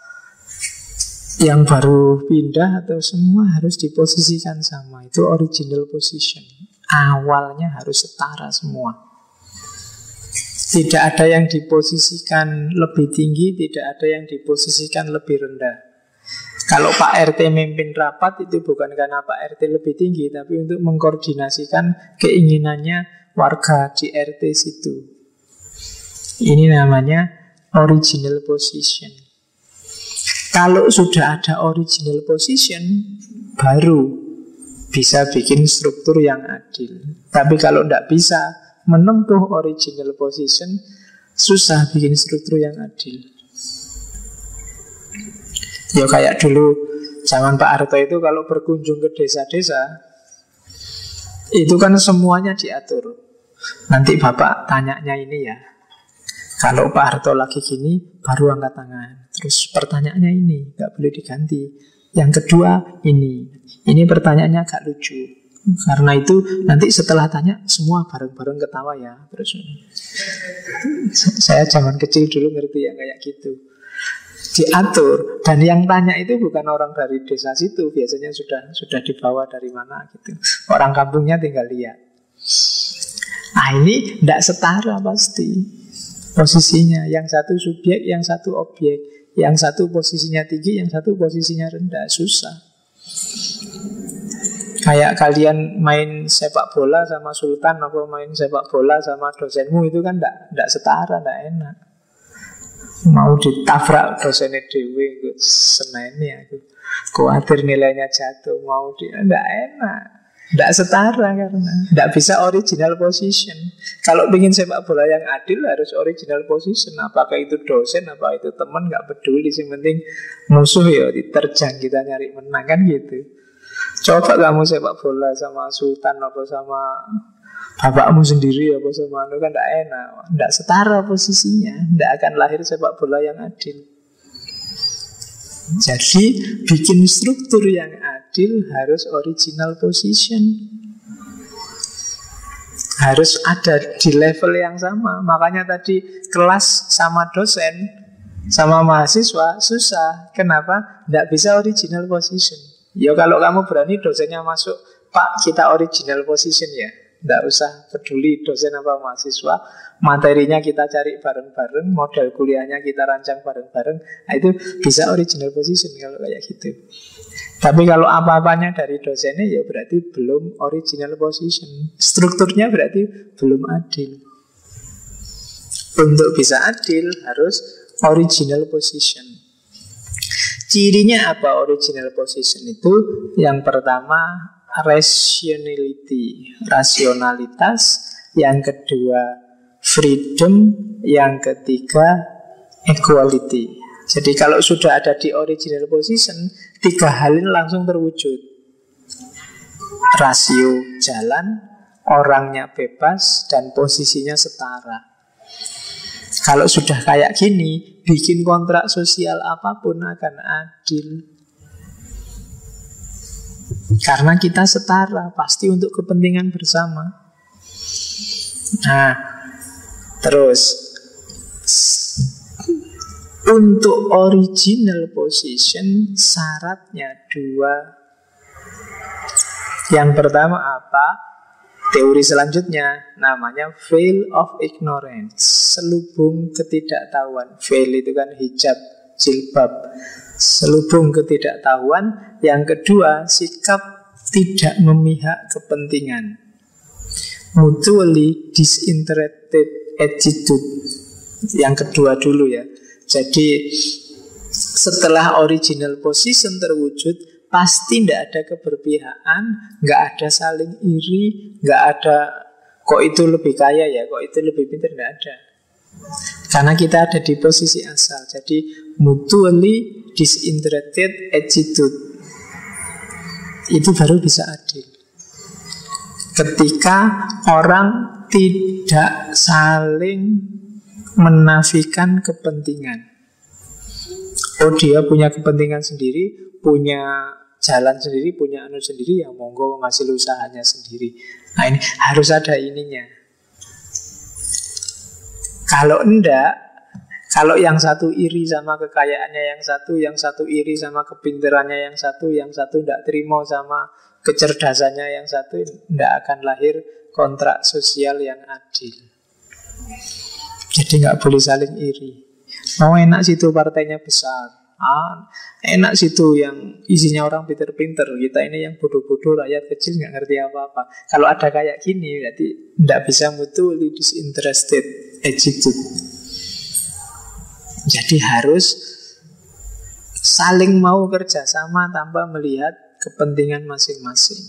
yang baru pindah, atau semua harus diposisikan sama. Itu original position. Awalnya harus setara semua. Tidak ada yang diposisikan lebih tinggi, tidak ada yang diposisikan lebih rendah. Kalau Pak RT memimpin rapat, itu bukan karena Pak RT lebih tinggi, tapi untuk mengkoordinasikan keinginannya warga di RT situ. Ini namanya original position. Kalau sudah ada original position, baru bisa bikin struktur yang adil. Tapi kalau tidak bisa menempuh original position, susah bikin struktur yang adil. Ya kayak dulu zaman Pak Harto itu kalau berkunjung ke desa-desa, itu kan semuanya diatur. Nanti Bapak tanyanya ini ya, kalau Pak Harto lagi gini, baru angkat tangan. Terus pertanyaannya ini, nggak boleh diganti. Yang kedua ini pertanyaannya agak lucu. Karena itu nanti setelah tanya semua bareng-bareng ketawa ya. Terus saya zaman kecil dulu ngerti yang kayak gitu. Diatur, dan yang tanya itu bukan orang dari desa situ, biasanya sudah dibawa dari mana gitu. Orang kampungnya tinggal lihat. Nah ini tidak setara pasti posisinya. Yang satu subjek, yang satu objek. Yang satu posisinya tinggi, yang satu posisinya rendah. Susah. Kayak kalian main sepak bola sama Sultan, atau main sepak bola sama dosenmu, itu kan tidak setara, tidak enak. Mau ditabrak dosennya dewe, seneni aku. Khawatir nilainya jatuh, mau dia tidak enak, tidak setara karena tidak bisa original position. Kalau ingin sepak bola yang adil harus original position. Apakah itu dosen, apa itu teman, nggak peduli. Yang penting musuh ya diterjang, kita nyari menang kan gitu. Coba kamu sepak bola sama Sultan apa sama bapakmu sendiri apa sama anu, kan tidak enak, tidak setara posisinya, tidak akan lahir sepak bola yang adil. Jadi bikin struktur yang adil harus original position, harus ada di level yang sama. Makanya tadi kelas sama dosen sama mahasiswa susah. Kenapa? Tidak bisa original position. Ya kalau kamu berani dosennya masuk, Pak kita original position ya, tidak usah peduli dosen apa mahasiswa, materinya kita cari bareng-bareng, model kuliahnya kita rancang bareng-bareng. Nah, itu bisa original position kalau kayak gitu. Tapi kalau apa-apanya dari dosennya, ya berarti belum original position. Strukturnya berarti belum adil. Untuk bisa adil harus original position. Cirinya apa original position itu? Yang pertama rationality, rasionalitas. Yang kedua freedom. Yang ketiga equality. Jadi kalau sudah ada di original position, tiga hal ini langsung terwujud. Rasio jalan, orangnya bebas, dan posisinya setara. Kalau sudah kayak gini, bikin kontrak sosial apapun akan adil. Karena kita setara, pasti untuk kepentingan bersama. Nah, terus untuk original position syaratnya dua. Yang pertama apa? Teori selanjutnya namanya veil of ignorance, selubung ketidaktahuan. Veil itu kan hijab, jilbab, selubung ketidaktahuan. Yang kedua, sikap tidak memihak kepentingan, mutually disinterested attitude. Yang kedua dulu ya. Jadi setelah original position terwujud, pasti tidak ada keberpihakan, nggak ada saling iri, nggak ada kok itu lebih kaya ya, kok itu lebih pintar, nggak ada. Karena kita ada di posisi asal. Jadi mutually disinterested attitude itu baru bisa adil. Ketika orang tidak saling menafikan kepentingan. Oh dia punya kepentingan sendiri, punya jalan sendiri, punya anu sendiri, yang monggo ngasih usahanya sendiri. Nah ini harus ada ininya. Kalau enggak, kalau yang satu iri sama kekayaannya yang satu iri sama kepinterannya yang satu enggak terima sama kecerdasannya yang satu, enggak akan lahir kontrak sosial yang adil. Jadi enggak boleh saling iri. Mau enak situ partainya besar, enak situ yang isinya orang pinter-pinter, kita ini yang bodoh-bodoh, rakyat kecil nggak ngerti apa-apa. Kalau ada kayak gini, berarti tidak bisa mutually disinterested attitude. Jadi harus saling mau kerjasama tanpa melihat kepentingan masing-masing.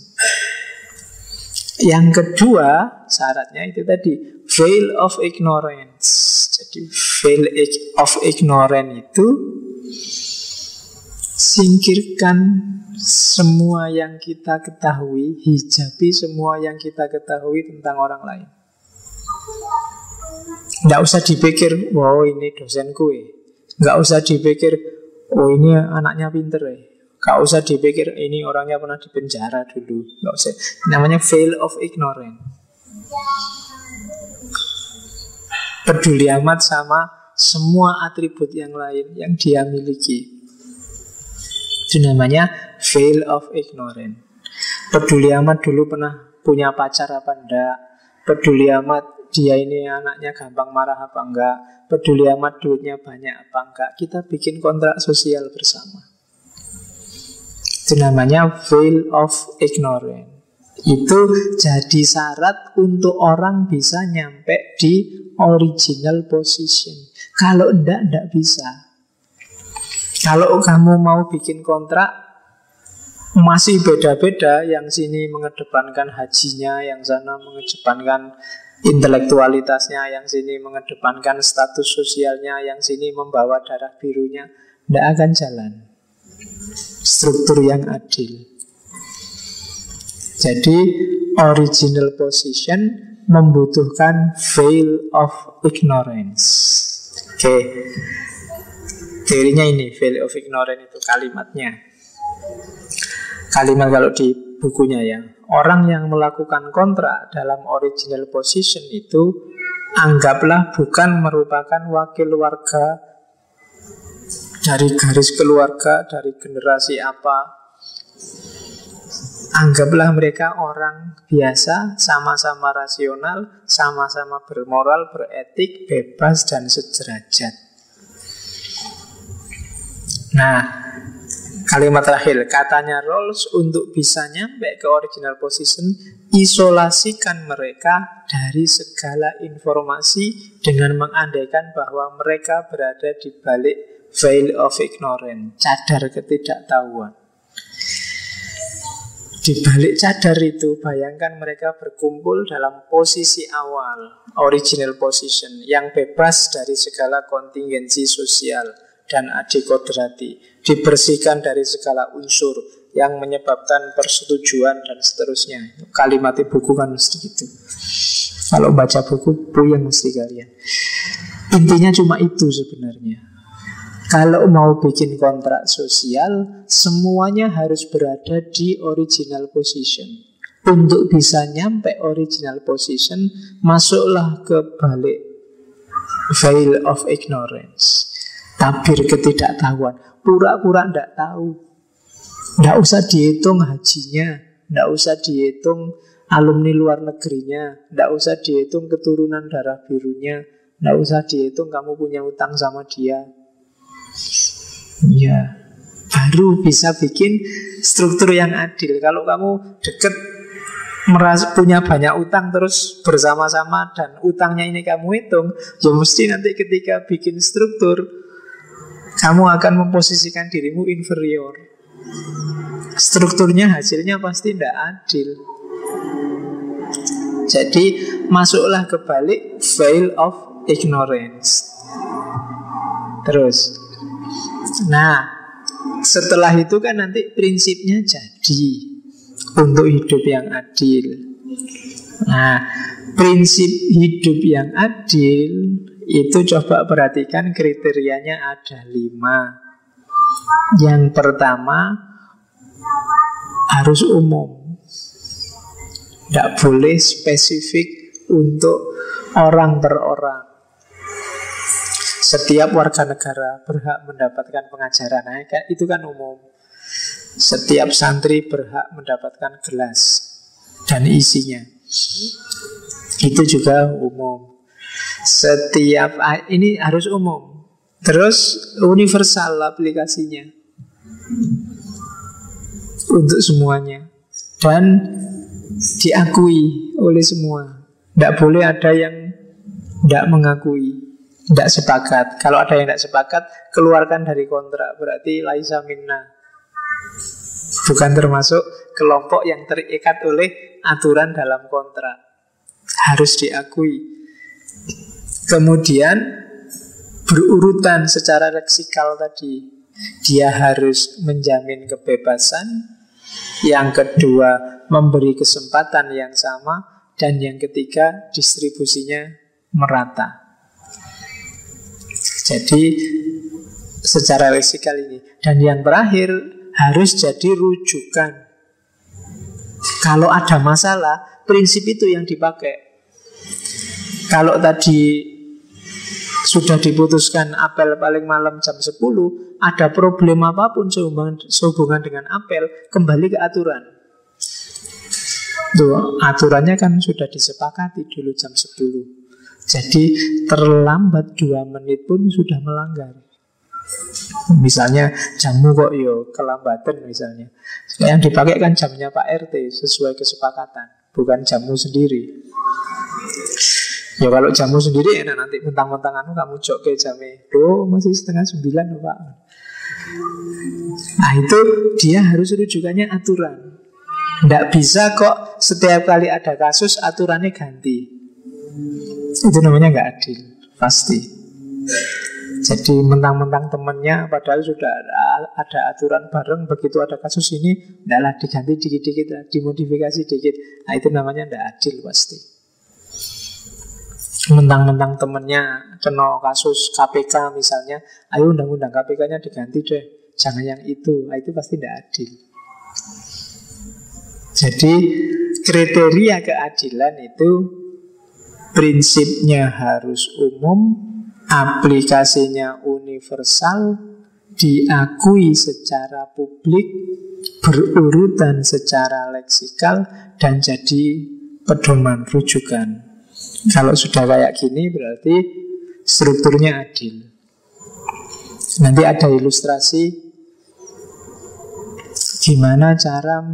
Yang kedua syaratnya itu tadi, veil of ignorance. Jadi veil of ignorance itu singkirkan semua yang kita ketahui, hijabi semua yang kita ketahui tentang orang lain. Tidak usah dipikir, wow ini dosenku Nggak usah dipikir, oh ini anaknya pinter ya. Nggak usah dipikir, ini orangnya pernah di penjara dulu. Nggak usah. Namanya veil of ignorance. Peduli amat sama semua atribut yang lain yang dia miliki. Itu namanya veil of ignorance. Peduli amat dulu pernah punya pacar apa enggak. Peduli amat dia ini anaknya gampang marah apa enggak. Peduli amat duitnya banyak apa enggak. Kita bikin kontrak sosial bersama. Itu namanya veil of ignorance. Itu jadi syarat untuk orang bisa nyampe di original position. Kalau enggak bisa. Kalau kamu mau bikin kontrak masih beda-beda, yang sini mengedepankan hajinya, yang sana mengedepankan intelektualitasnya, yang sini mengedepankan status sosialnya, yang sini membawa darah birunya, tidak akan jalan struktur yang adil. Jadi original position membutuhkan veil of ignorance. Oke. Teorinya ini, veil of ignorance itu kalimatnya. Kalimat kalau di bukunya ya, orang yang melakukan kontrak dalam original position itu anggaplah bukan merupakan wakil warga dari garis keluarga, dari generasi apa. Anggaplah mereka orang biasa, sama-sama rasional, sama-sama bermoral, beretik, bebas, dan sederajat. Nah, kalimat terakhir, katanya Rawls, untuk bisa nyampe ke original position, isolasikan mereka dari segala informasi dengan mengandaikan bahwa mereka berada di balik veil of ignorance, cadar ketidaktahuan. Di balik cadar itu, bayangkan mereka berkumpul dalam posisi awal, original position, yang bebas dari segala kontingensi sosial dan adikodrati, dibersihkan dari segala unsur yang menyebabkan persetujuan dan seterusnya. Kalimat di buku kan mesti gitu. Kalau baca buku, puyeng mesti kalian. Intinya cuma itu sebenarnya. Kalau mau bikin kontrak sosial, semuanya harus berada di original position. Untuk bisa nyampe original position, masuklah ke balik veil of ignorance, tabir ketidaktahuan. Pura-pura tidak tahu. Tidak usah dihitung hajinya, tidak usah dihitung alumni luar negerinya, tidak usah dihitung keturunan darah birunya, tidak usah dihitung kamu punya utang sama dia. Ya, baru bisa bikin struktur yang adil. Kalau kamu deket merasa punya banyak utang terus bersama-sama dan utangnya ini kamu hitung, ya mesti nanti ketika bikin struktur kamu akan memposisikan dirimu inferior. Strukturnya hasilnya pasti tidak adil. Jadi masuklah ke balik veil of ignorance. Terus, nah setelah itu kan nanti prinsipnya jadi untuk hidup yang adil. Nah, prinsip hidup yang adil itu coba perhatikan kriterianya ada 5. Yang pertama, harus umum. Tidak boleh spesifik untuk orang per orang. Setiap warga negara berhak mendapatkan pengajaran. Nah, itu kan umum. Setiap santri berhak mendapatkan gelas dan isinya. Itu juga umum. Setiap ini harus umum. Terus universal aplikasinya untuk semuanya dan diakui oleh semua. Tidak boleh ada yang tidak mengakui, tidak sepakat. Kalau ada yang tidak sepakat, keluarkan dari kontrak. Berarti laisa minna, bukan termasuk kelompok yang terikat oleh aturan dalam kontrak. Harus diakui. Kemudian berurutan secara leksikal tadi. Dia harus menjamin kebebasan. Yang kedua, memberi kesempatan yang sama. Dan yang ketiga, distribusinya merata. Jadi secara leksikal ini. Dan yang terakhir, harus jadi rujukan. Kalau ada masalah, prinsip itu yang dipakai. Kalau tadi sudah diputuskan apel paling malam jam 10, ada problem apapun sehubungan dengan apel, kembali ke aturan. Tuh, aturannya kan sudah disepakati dulu jam 10. Jadi terlambat 2 menit pun sudah melanggar. Misalnya jamu kok kelambatan misalnya. Yang dipakai kan jamnya Pak RT sesuai kesepakatan, bukan jamu sendiri. Ya kalau jamu sendiri enak, nanti mentang-mentang kamu jok ke jamnya. Masih 8:30 Pak. Nah itu dia harus rujukannya aturan. Tidak bisa kok setiap kali ada kasus aturannya ganti. Itu namanya nggak adil, pasti. Jadi mentang-mentang temennya padahal sudah ada aturan bareng, begitu ada kasus ini, tidaklah diganti dikit-dikit, dimodifikasi dikit. Nah itu namanya tidak adil pasti. Mentang-mentang temennya kena kasus KPK misalnya, ayo undang-undang KPK-nya diganti deh, jangan yang itu. Nah itu pasti tidak adil. Jadi kriteria keadilan itu prinsipnya harus umum, aplikasinya universal, diakui secara publik, berurutan secara leksikal, dan jadi pedoman rujukan. Kalau sudah kayak gini berarti strukturnya adil. Nanti ada ilustrasi gimana cara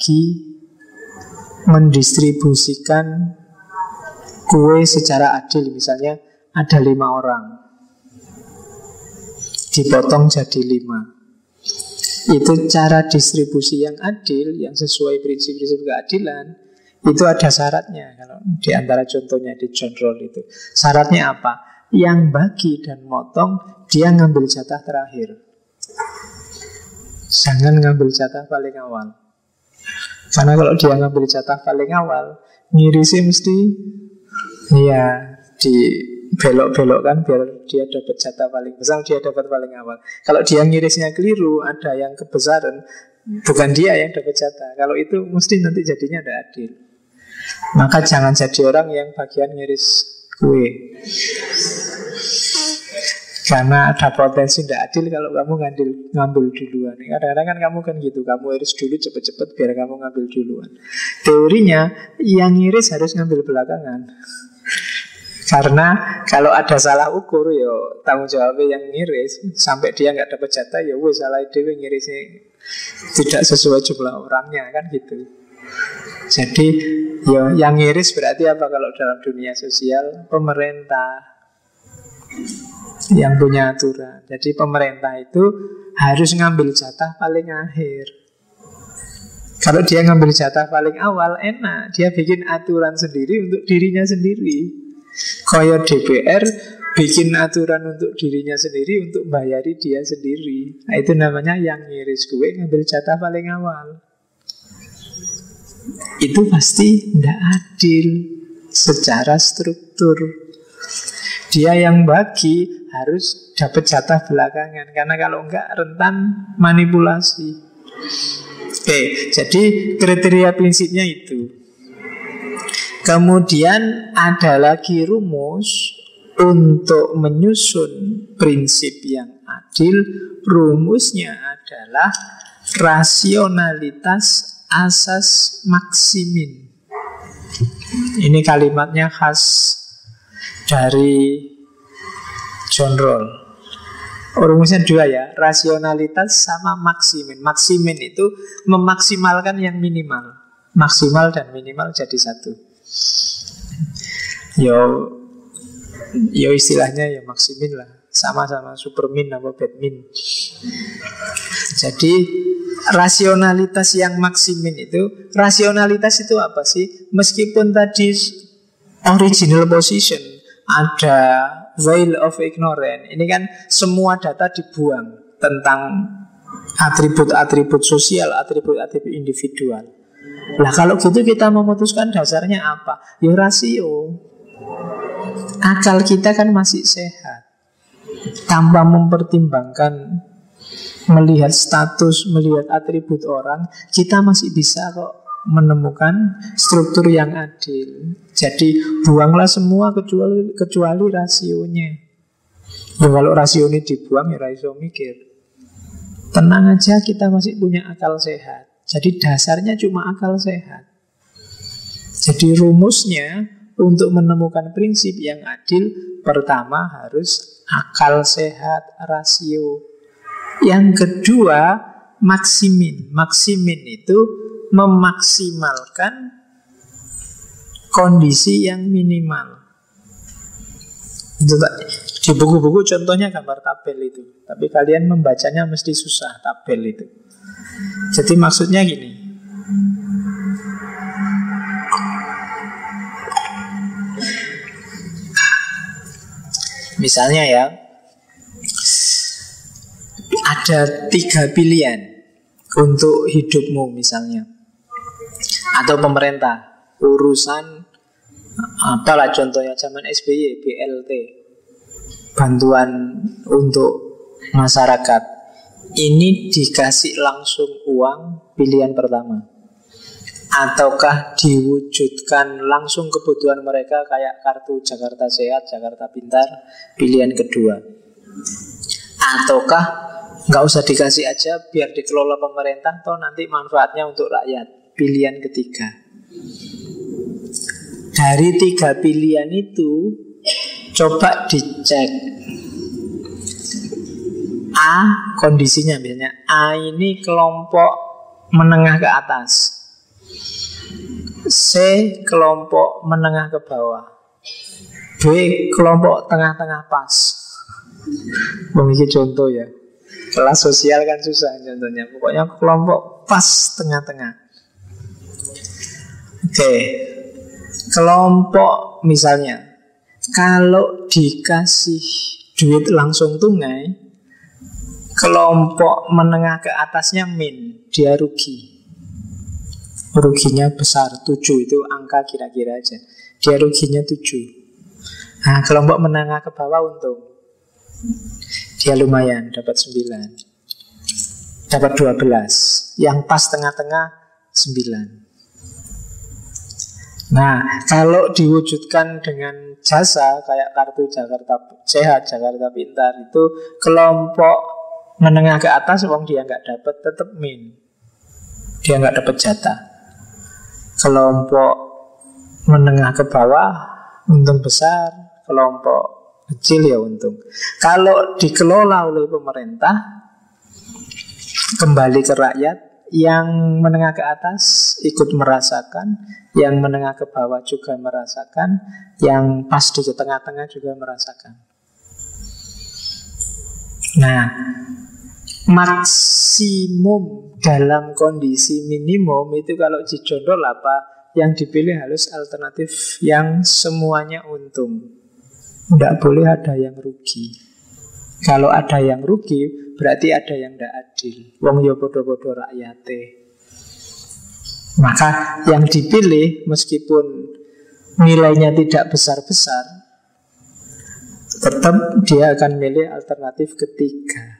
mendistribusikan kue secara adil. Misalnya ada 5 orang, dipotong jadi 5. Itu cara distribusi yang adil, yang sesuai prinsip-prinsip keadilan. Itu ada syaratnya. Kalau di antara contohnya di John Roll itu, syaratnya apa? Yang bagi dan motong, dia ngambil jatah terakhir. Jangan ngambil jatah paling awal. Karena kalau dia ngambil jatah paling awal, ngirisnya mesti dibelok-belokkan biar dia dapat jatah paling besar, dia dapat paling awal. Kalau dia ngirisnya keliru, ada yang kebesaran, bukan dia yang dapat jatah. Kalau itu mesti nanti jadinya tidak adil. Maka jangan jadi orang yang bagian ngiris kue, karena ada potensi tidak adil kalau kamu ngambil duluan. Kadang-kadang kan kamu kan gitu, kamu iris dulu cepet-cepet biar kamu ngambil duluan. Teorinya yang ngiris harus ngambil belakangan. Karena kalau ada salah ukur, tanggung jawabnya yang ngiris. Sampai dia nggak dapat jatah, salah dia ngirisnya tidak sesuai jumlah orangnya, kan gitu. Jadi yang ngiris berarti apa kalau dalam dunia sosial? Pemerintah yang punya aturan. Jadi pemerintah itu harus ngambil jatah paling akhir. Kalau dia ngambil jatah paling awal, enak, dia bikin aturan sendiri untuk dirinya sendiri. Kayak DPR bikin aturan untuk dirinya sendiri, untuk bayari dia sendiri. Nah, itu namanya yang ngiris kue ngambil jatah paling awal. Itu pasti tidak adil secara struktur. Dia yang bagi harus dapat jatah belakangan, karena kalau enggak rentan manipulasi. Oke, jadi kriteria prinsipnya itu. Kemudian ada lagi rumus untuk menyusun prinsip yang adil. Rumusnya adalah rasionalitas asas maksimin. Ini kalimatnya khas dari John Roll. Rumusnya 2 ya, rasionalitas sama maksimin. Maksimin itu memaksimalkan yang minimal. Maksimal dan minimal jadi satu. Yo istilahnya ya maksimin lah. Sama-sama supermin apa badmin. Jadi rasionalitas yang maksimin itu, rasionalitas itu apa sih? Meskipun tadi original position ada veil of ignorance, ini kan semua data dibuang tentang atribut-atribut sosial, atribut-atribut individual. Lah kalau gitu kita memutuskan dasarnya apa? Ya rasio. Akal kita kan masih sehat. tanpa mempertimbangkan, melihat status, melihat atribut orang, kita masih bisa kok menemukan struktur yang adil. Jadi buanglah semua kecuali rasionya. Ya kalau rasio ini dibuang ya iso mikir. Tenang aja, kita masih punya akal sehat. Jadi dasarnya cuma akal sehat. Jadi rumusnya untuk menemukan prinsip yang adil, pertama harus akal sehat, rasio. Yang kedua, maksimin. Maksimin itu memaksimalkan kondisi yang minimal. Itu di buku-buku contohnya gambar tabel itu. Tapi kalian membacanya mesti susah tabel itu. Jadi maksudnya gini. Misalnya ya, ada 3 pilihan untuk hidupmu misalnya, atau pemerintah, urusan apalah contohnya zaman SBY, BLT, bantuan untuk masyarakat. Ini dikasih langsung uang, pilihan pertama. Ataukah diwujudkan langsung kebutuhan mereka kayak kartu Jakarta Sehat, Jakarta Pintar, pilihan kedua. Ataukah nggak usah dikasih aja, biar dikelola pemerintah, toh nanti manfaatnya untuk rakyat, pilihan ketiga. Dari 3 pilihan itu coba dicek. A, kondisinya misalnya A ini kelompok menengah ke atas, C kelompok menengah ke bawah, B kelompok tengah-tengah pas. Ini contoh ya. Kelas sosial kan susah contohnya. Pokoknya kelompok pas tengah-tengah. Oke. Kelompok misalnya, kalau dikasih duit langsung tunai, kelompok menengah ke atasnya min, dia rugi. Ruginya besar, 7 itu angka kira-kira aja. Dia ruginya 7. Nah, kelompok menengah ke bawah untung. Dia lumayan, dapat 9, dapat 12. Yang pas tengah-tengah 9. Nah, kalau diwujudkan dengan jasa kayak kartu Jakarta Sehat, Jakarta Pintar, itu kelompok menengah ke atas, wong dia nggak dapat, tetap min. Dia nggak dapat jatah. Kelompok menengah ke bawah untung besar, kelompok kecil ya untung. Kalau dikelola oleh pemerintah, kembali ke rakyat, yang menengah ke atas ikut merasakan, yang menengah ke bawah juga merasakan, yang pas di tengah-tengah juga merasakan. Nah, maksimum dalam kondisi minimum itu kalau dijondol apa? Yang dipilih harus alternatif yang semuanya untung. Tidak boleh ada yang rugi. Kalau ada yang rugi, berarti ada yang tidak adil. Wong yo podo-podo rakyate. Maka yang dipilih meskipun nilainya tidak besar-besar, tetap dia akan milih alternatif ketiga.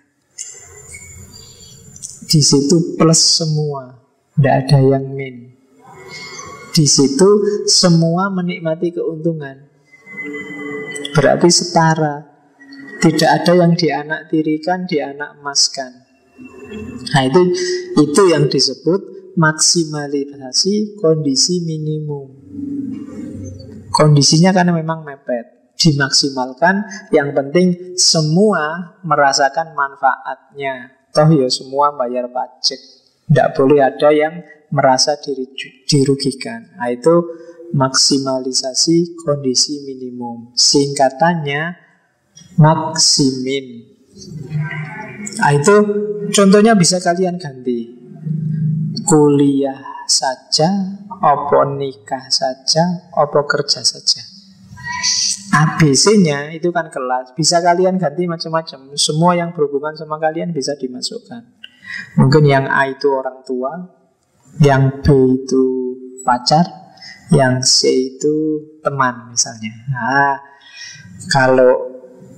Di situ plus semua, tidak ada yang min. Di situ semua menikmati keuntungan. Berarti setara. Tidak ada yang dianaktirikan, dianakmaskan. Nah itu yang disebut maksimalisasi kondisi minimum. Kondisinya karena memang mepet, dimaksimalkan. Yang penting semua merasakan manfaatnya. Toh ya semua bayar pajak. Tidak boleh ada yang merasa dirugikan. Nah itu maksimalisasi kondisi minimum. Singkatannya maksimin. Nah itu contohnya bisa kalian ganti. Kuliah saja, opo nikah saja, opo kerja saja. ABC-nya itu kan kelas. Bisa kalian ganti macam-macam. Semua yang berhubungan sama kalian bisa dimasukkan. Mungkin yang A itu orang tua, yang B itu pacar, yang C itu teman misalnya. Nah, kalau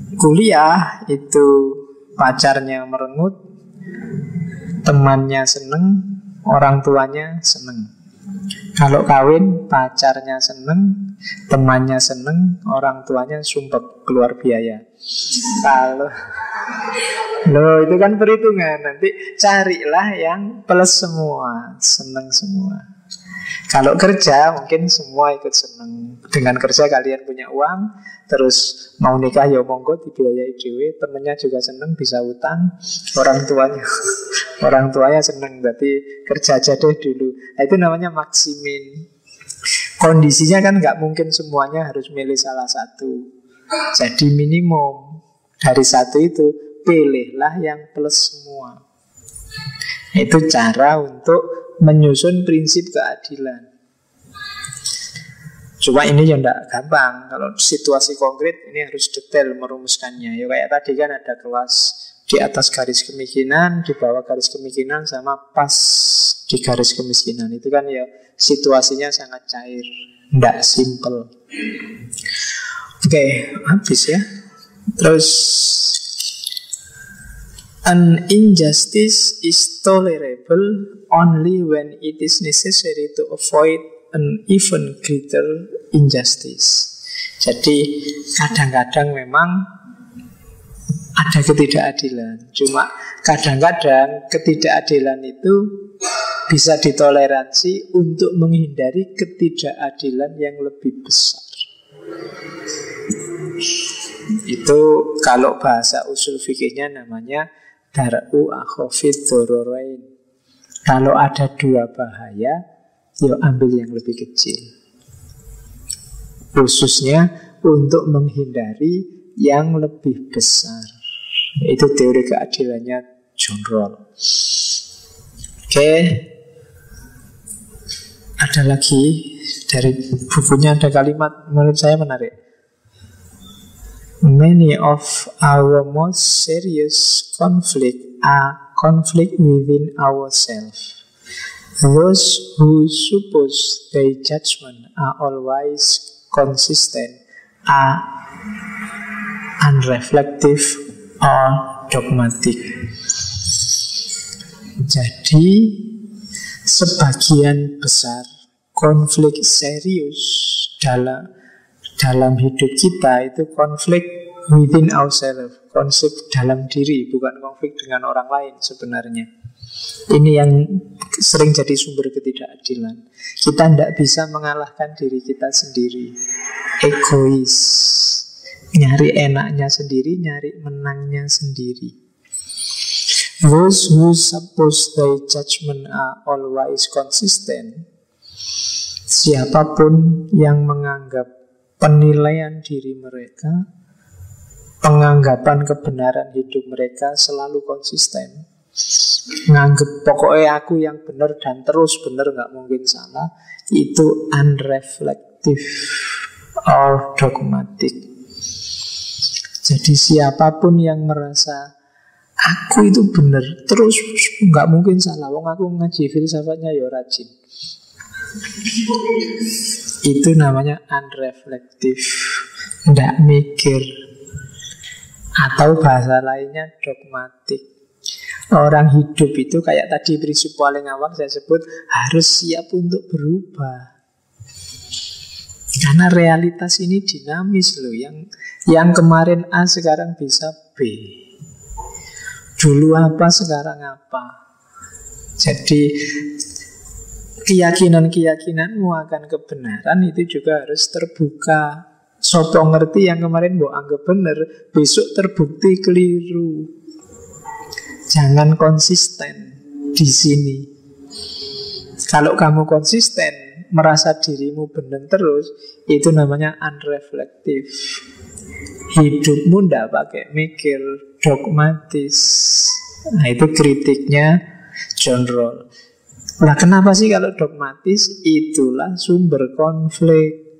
Kuliah itu pacarnya merengut, temannya seneng, orang tuanya seneng. Kalau kawin, pacarnya seneng, temannya seneng, orang tuanya sumpek keluar biaya. Kalau loh, itu kan perhitungan. Nanti carilah yang plus semua, seneng semua. Kalau kerja mungkin semua ikut seneng. Dengan kerja kalian punya uang, terus mau nikah ya monggo dibiayai dewe, temennya juga seneng bisa utang, orang tuanya seneng, berarti kerja aja deh dulu. Nah, itu namanya maksimin. Kondisinya kan nggak mungkin semuanya harus milih salah satu. Jadi minimum dari satu itu pilihlah yang plus semua. Itu cara untuk menyusun prinsip keadilan. Cuma ini ya tidak gampang. Kalau situasi konkret ini harus detail merumuskannya. Ya kayak tadi kan ada kelas di atas garis kemiskinan, di bawah garis kemiskinan, sama pas di garis kemiskinan. Itu kan ya situasinya sangat cair, tidak simple. Oke, habis ya. Terus an injustice is tolerable only when it is necessary to avoid an even greater injustice. Jadi kadang-kadang memang ada ketidakadilan. Cuma kadang-kadang ketidakadilan itu bisa ditoleransi untuk menghindari ketidakadilan yang lebih besar. Itu kalau bahasa usul fikihnya namanya dar'u akhafid dororain. Kalau ada dua bahaya, ya ambil yang lebih kecil. Khususnya untuk menghindari yang lebih besar. Itu teori keadilannya John Rawls. Oke. Ada lagi dari bukunya, ada kalimat menurut saya menarik. Many of our most serious conflict are conflict within ourselves. Those who suppose their judgment are always consistent are unreflective or dogmatic. Jadi sebagian besar konflik serius dalam hidup kita itu konflik within ourselves, konflik dalam diri, bukan konflik dengan orang lain sebenarnya. Ini yang sering jadi sumber ketidakadilan. Kita tidak bisa mengalahkan diri kita sendiri. Egois, nyari enaknya sendiri, nyari menangnya sendiri. Those who suppose their judgment are always consistent, siapapun yang menganggap penilaian diri mereka, penganggapan kebenaran hidup mereka selalu konsisten, nganggep pokoknya aku yang benar dan terus benar, nggak mungkin salah, itu unreflective or dogmatic. Jadi siapapun yang merasa aku itu benar terus, nggak mungkin salah, wong aku ngaji filsafatnya ya rajin, itu namanya unreflective, nggak mikir. Atau bahasa lainnya dogmatik. Orang hidup itu kayak tadi prinsip paling awal saya sebut, harus siap untuk berubah. Karena realitas ini dinamis loh. Yang kemarin A sekarang bisa B. Dulu apa sekarang apa. Jadi keyakinan-keyakinanmu akan kebenaran itu juga harus terbuka. Sopo ngerti yang kemarin mbok anggap benar, besok terbukti keliru. Jangan konsisten di sini. Kalau kamu konsisten, merasa dirimu benar terus, itu namanya unreflective. Hidupmu ndak pakai mikir, dogmatis. Nah, itu kritiknya John Rawls. Nah, kenapa sih kalau dogmatis? Itulah sumber konflik.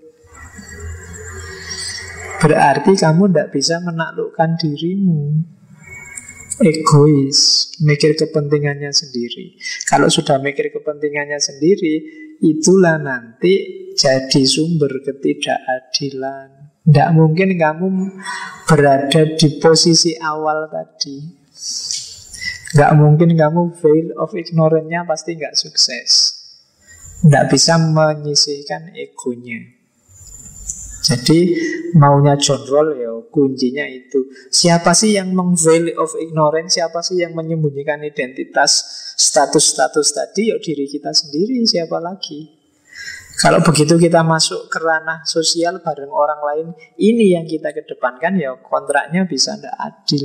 Berarti kamu tidak bisa menaklukkan dirimu. Egois, mikir kepentingannya sendiri. Kalau sudah mikir kepentingannya sendiri, itulah nanti jadi sumber ketidakadilan. Tidak mungkin kamu berada di posisi awal tadi. Tidak mungkin kamu veil of ignorance-nya pasti nggak sukses. Tidak bisa menyisihkan egonya. Jadi maunya John Rawls ya kuncinya itu. Siapa sih yang meng-veil of ignorance? Siapa sih yang menyembunyikan identitas status-status tadi? Ya diri kita sendiri, siapa lagi? Kalau begitu kita masuk ke ranah sosial bareng orang lain, ini yang kita kedepankan, ya kontraknya bisa tidak adil.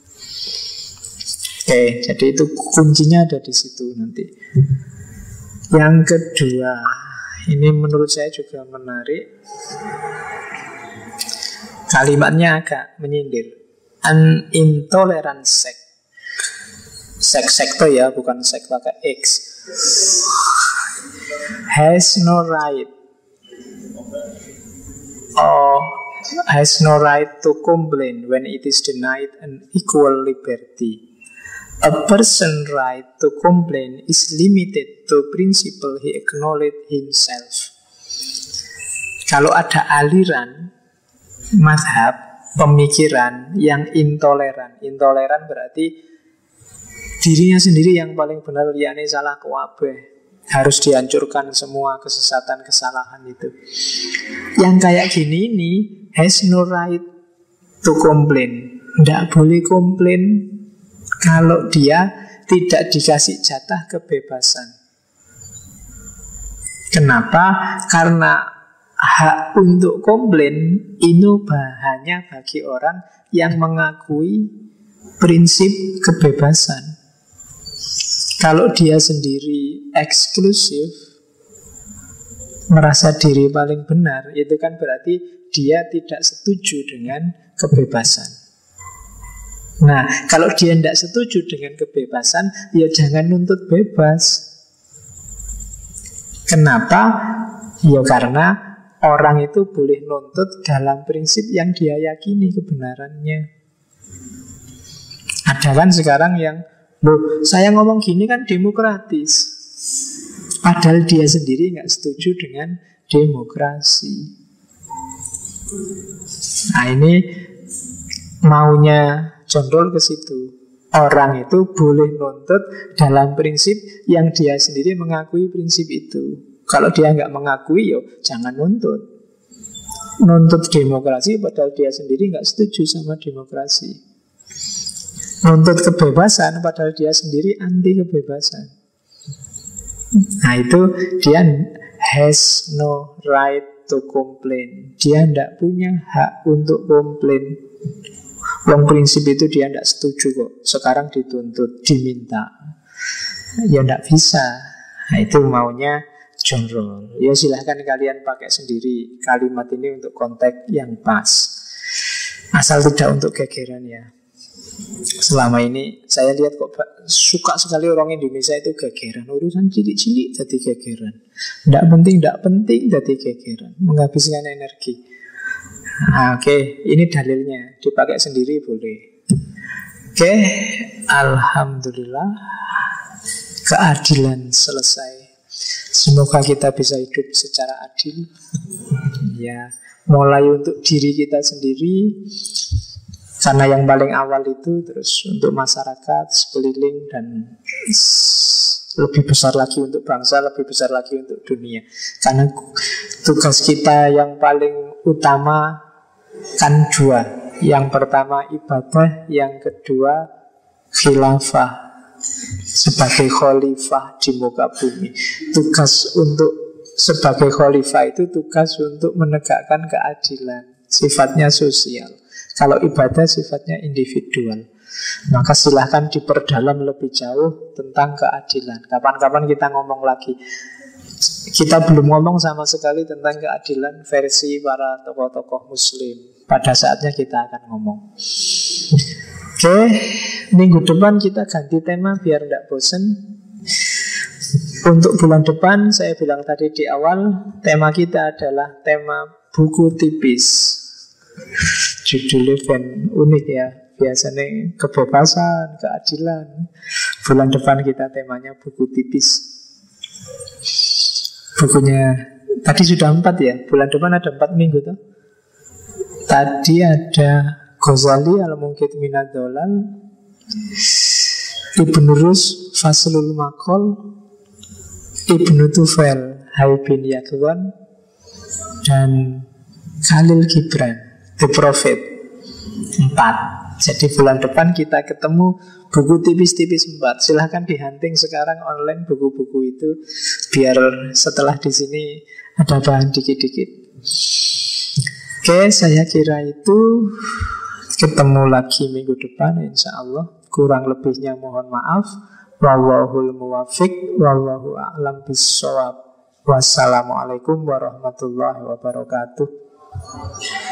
Oke, jadi itu kuncinya ada di situ nanti. Yang kedua, ini menurut saya juga menarik. Kalimatnya agak menyindir. An intolerant sect. Sekte ya, bukan sek pakai X. Has no right or has no right to complain when it is denied an equal liberty. A person's right to complain is limited to principle he acknowledged himself. Kalau ada aliran mazhab, pemikiran yang intoleran. Intoleran berarti dirinya sendiri yang paling benar, liyane salah kabeh. Harus dihancurkan semua kesesatan-kesalahan itu. Yang kayak gini ini has no right to complain. Tidak boleh komplain kalau dia tidak dikasih jatah kebebasan. Kenapa? Karena hak untuk komplain itu hanya bagi orang yang mengakui prinsip kebebasan. Kalau dia sendiri eksklusif, merasa diri paling benar, itu kan berarti dia tidak setuju dengan kebebasan. Nah, kalau dia tidak setuju dengan kebebasan, ya jangan nuntut bebas. Kenapa? Ya karena orang itu boleh nuntut dalam prinsip yang dia yakini kebenarannya. Ada kan sekarang yang, loh, saya ngomong gini kan demokratis. Padahal dia sendiri nggak setuju dengan demokrasi. Nah ini maunya John Rawls ke situ. Orang itu boleh nuntut dalam prinsip yang dia sendiri mengakui prinsip itu. Kalau dia nggak mengakui, yo jangan nuntut. Nuntut demokrasi padahal dia sendiri nggak setuju sama demokrasi. Nuntut kebebasan padahal dia sendiri anti kebebasan. Nah itu dia has no right to complain. Dia tidak punya hak untuk komplain. Wong prinsip itu dia tidak setuju kok. Sekarang dituntut, diminta. Ya tidak bisa. Nah itu maunya John Rawls. Ya silahkan kalian pakai sendiri kalimat ini untuk konteks yang pas. Asal tidak untuk gegeran ya. Selama ini saya lihat kok suka sekali orang Indonesia itu gegeran. Urusan cilik-cilik jadi gegeran. Tidak penting jadi gegeran. Menghabiskan energi. Oke, ini dalilnya. Dipakai sendiri boleh. Oke, alhamdulillah keadilan selesai. Semoga kita bisa hidup secara adil. Ya, mulai untuk diri kita sendiri. Karena yang paling awal itu, terus untuk masyarakat, sekeliling, dan lebih besar lagi untuk bangsa, lebih besar lagi untuk dunia. Karena tugas kita yang paling utama kan dua. Yang pertama ibadah, yang kedua khilafah. Sebagai khalifah di muka bumi. Tugas untuk sebagai khalifah itu tugas untuk menegakkan keadilan. Sifatnya sosial. Kalau ibadah sifatnya individual. Maka silahkan diperdalam lebih jauh tentang keadilan. Kapan-kapan kita ngomong lagi. Kita belum ngomong sama sekali tentang keadilan versi para tokoh-tokoh muslim. Pada saatnya kita akan ngomong. Oke, minggu depan kita ganti tema biar tidak bosen. Untuk bulan depan, saya bilang tadi di awal, tema kita adalah tema buku tipis. Judulnya kan unik ya. Biasanya kebebasan, keadilan. Bulan depan kita temanya buku tipis. Bukunya tadi sudah 4 ya. Bulan depan ada 4 minggu tuh. Tadi ada Ghazali Al-Munqidh Minadz Dhalal, Ibnu Rus Faslul Maqal, Ibnu Tufail Hayy bin Yaqdhan, dan Khalil Gibran The Prophet. 4. Jadi bulan depan kita ketemu buku tipis-tipis 4. Silahkan dihunting sekarang online buku-buku itu, biar setelah di sini ada bahan dikit-dikit. Oke, saya kira itu. Ketemu lagi minggu depan insya Allah. Kurang lebihnya mohon maaf. Wallahul muwaffiq, wallahu a'lam bissawab. Wassalamualaikum warahmatullahi wabarakatuh.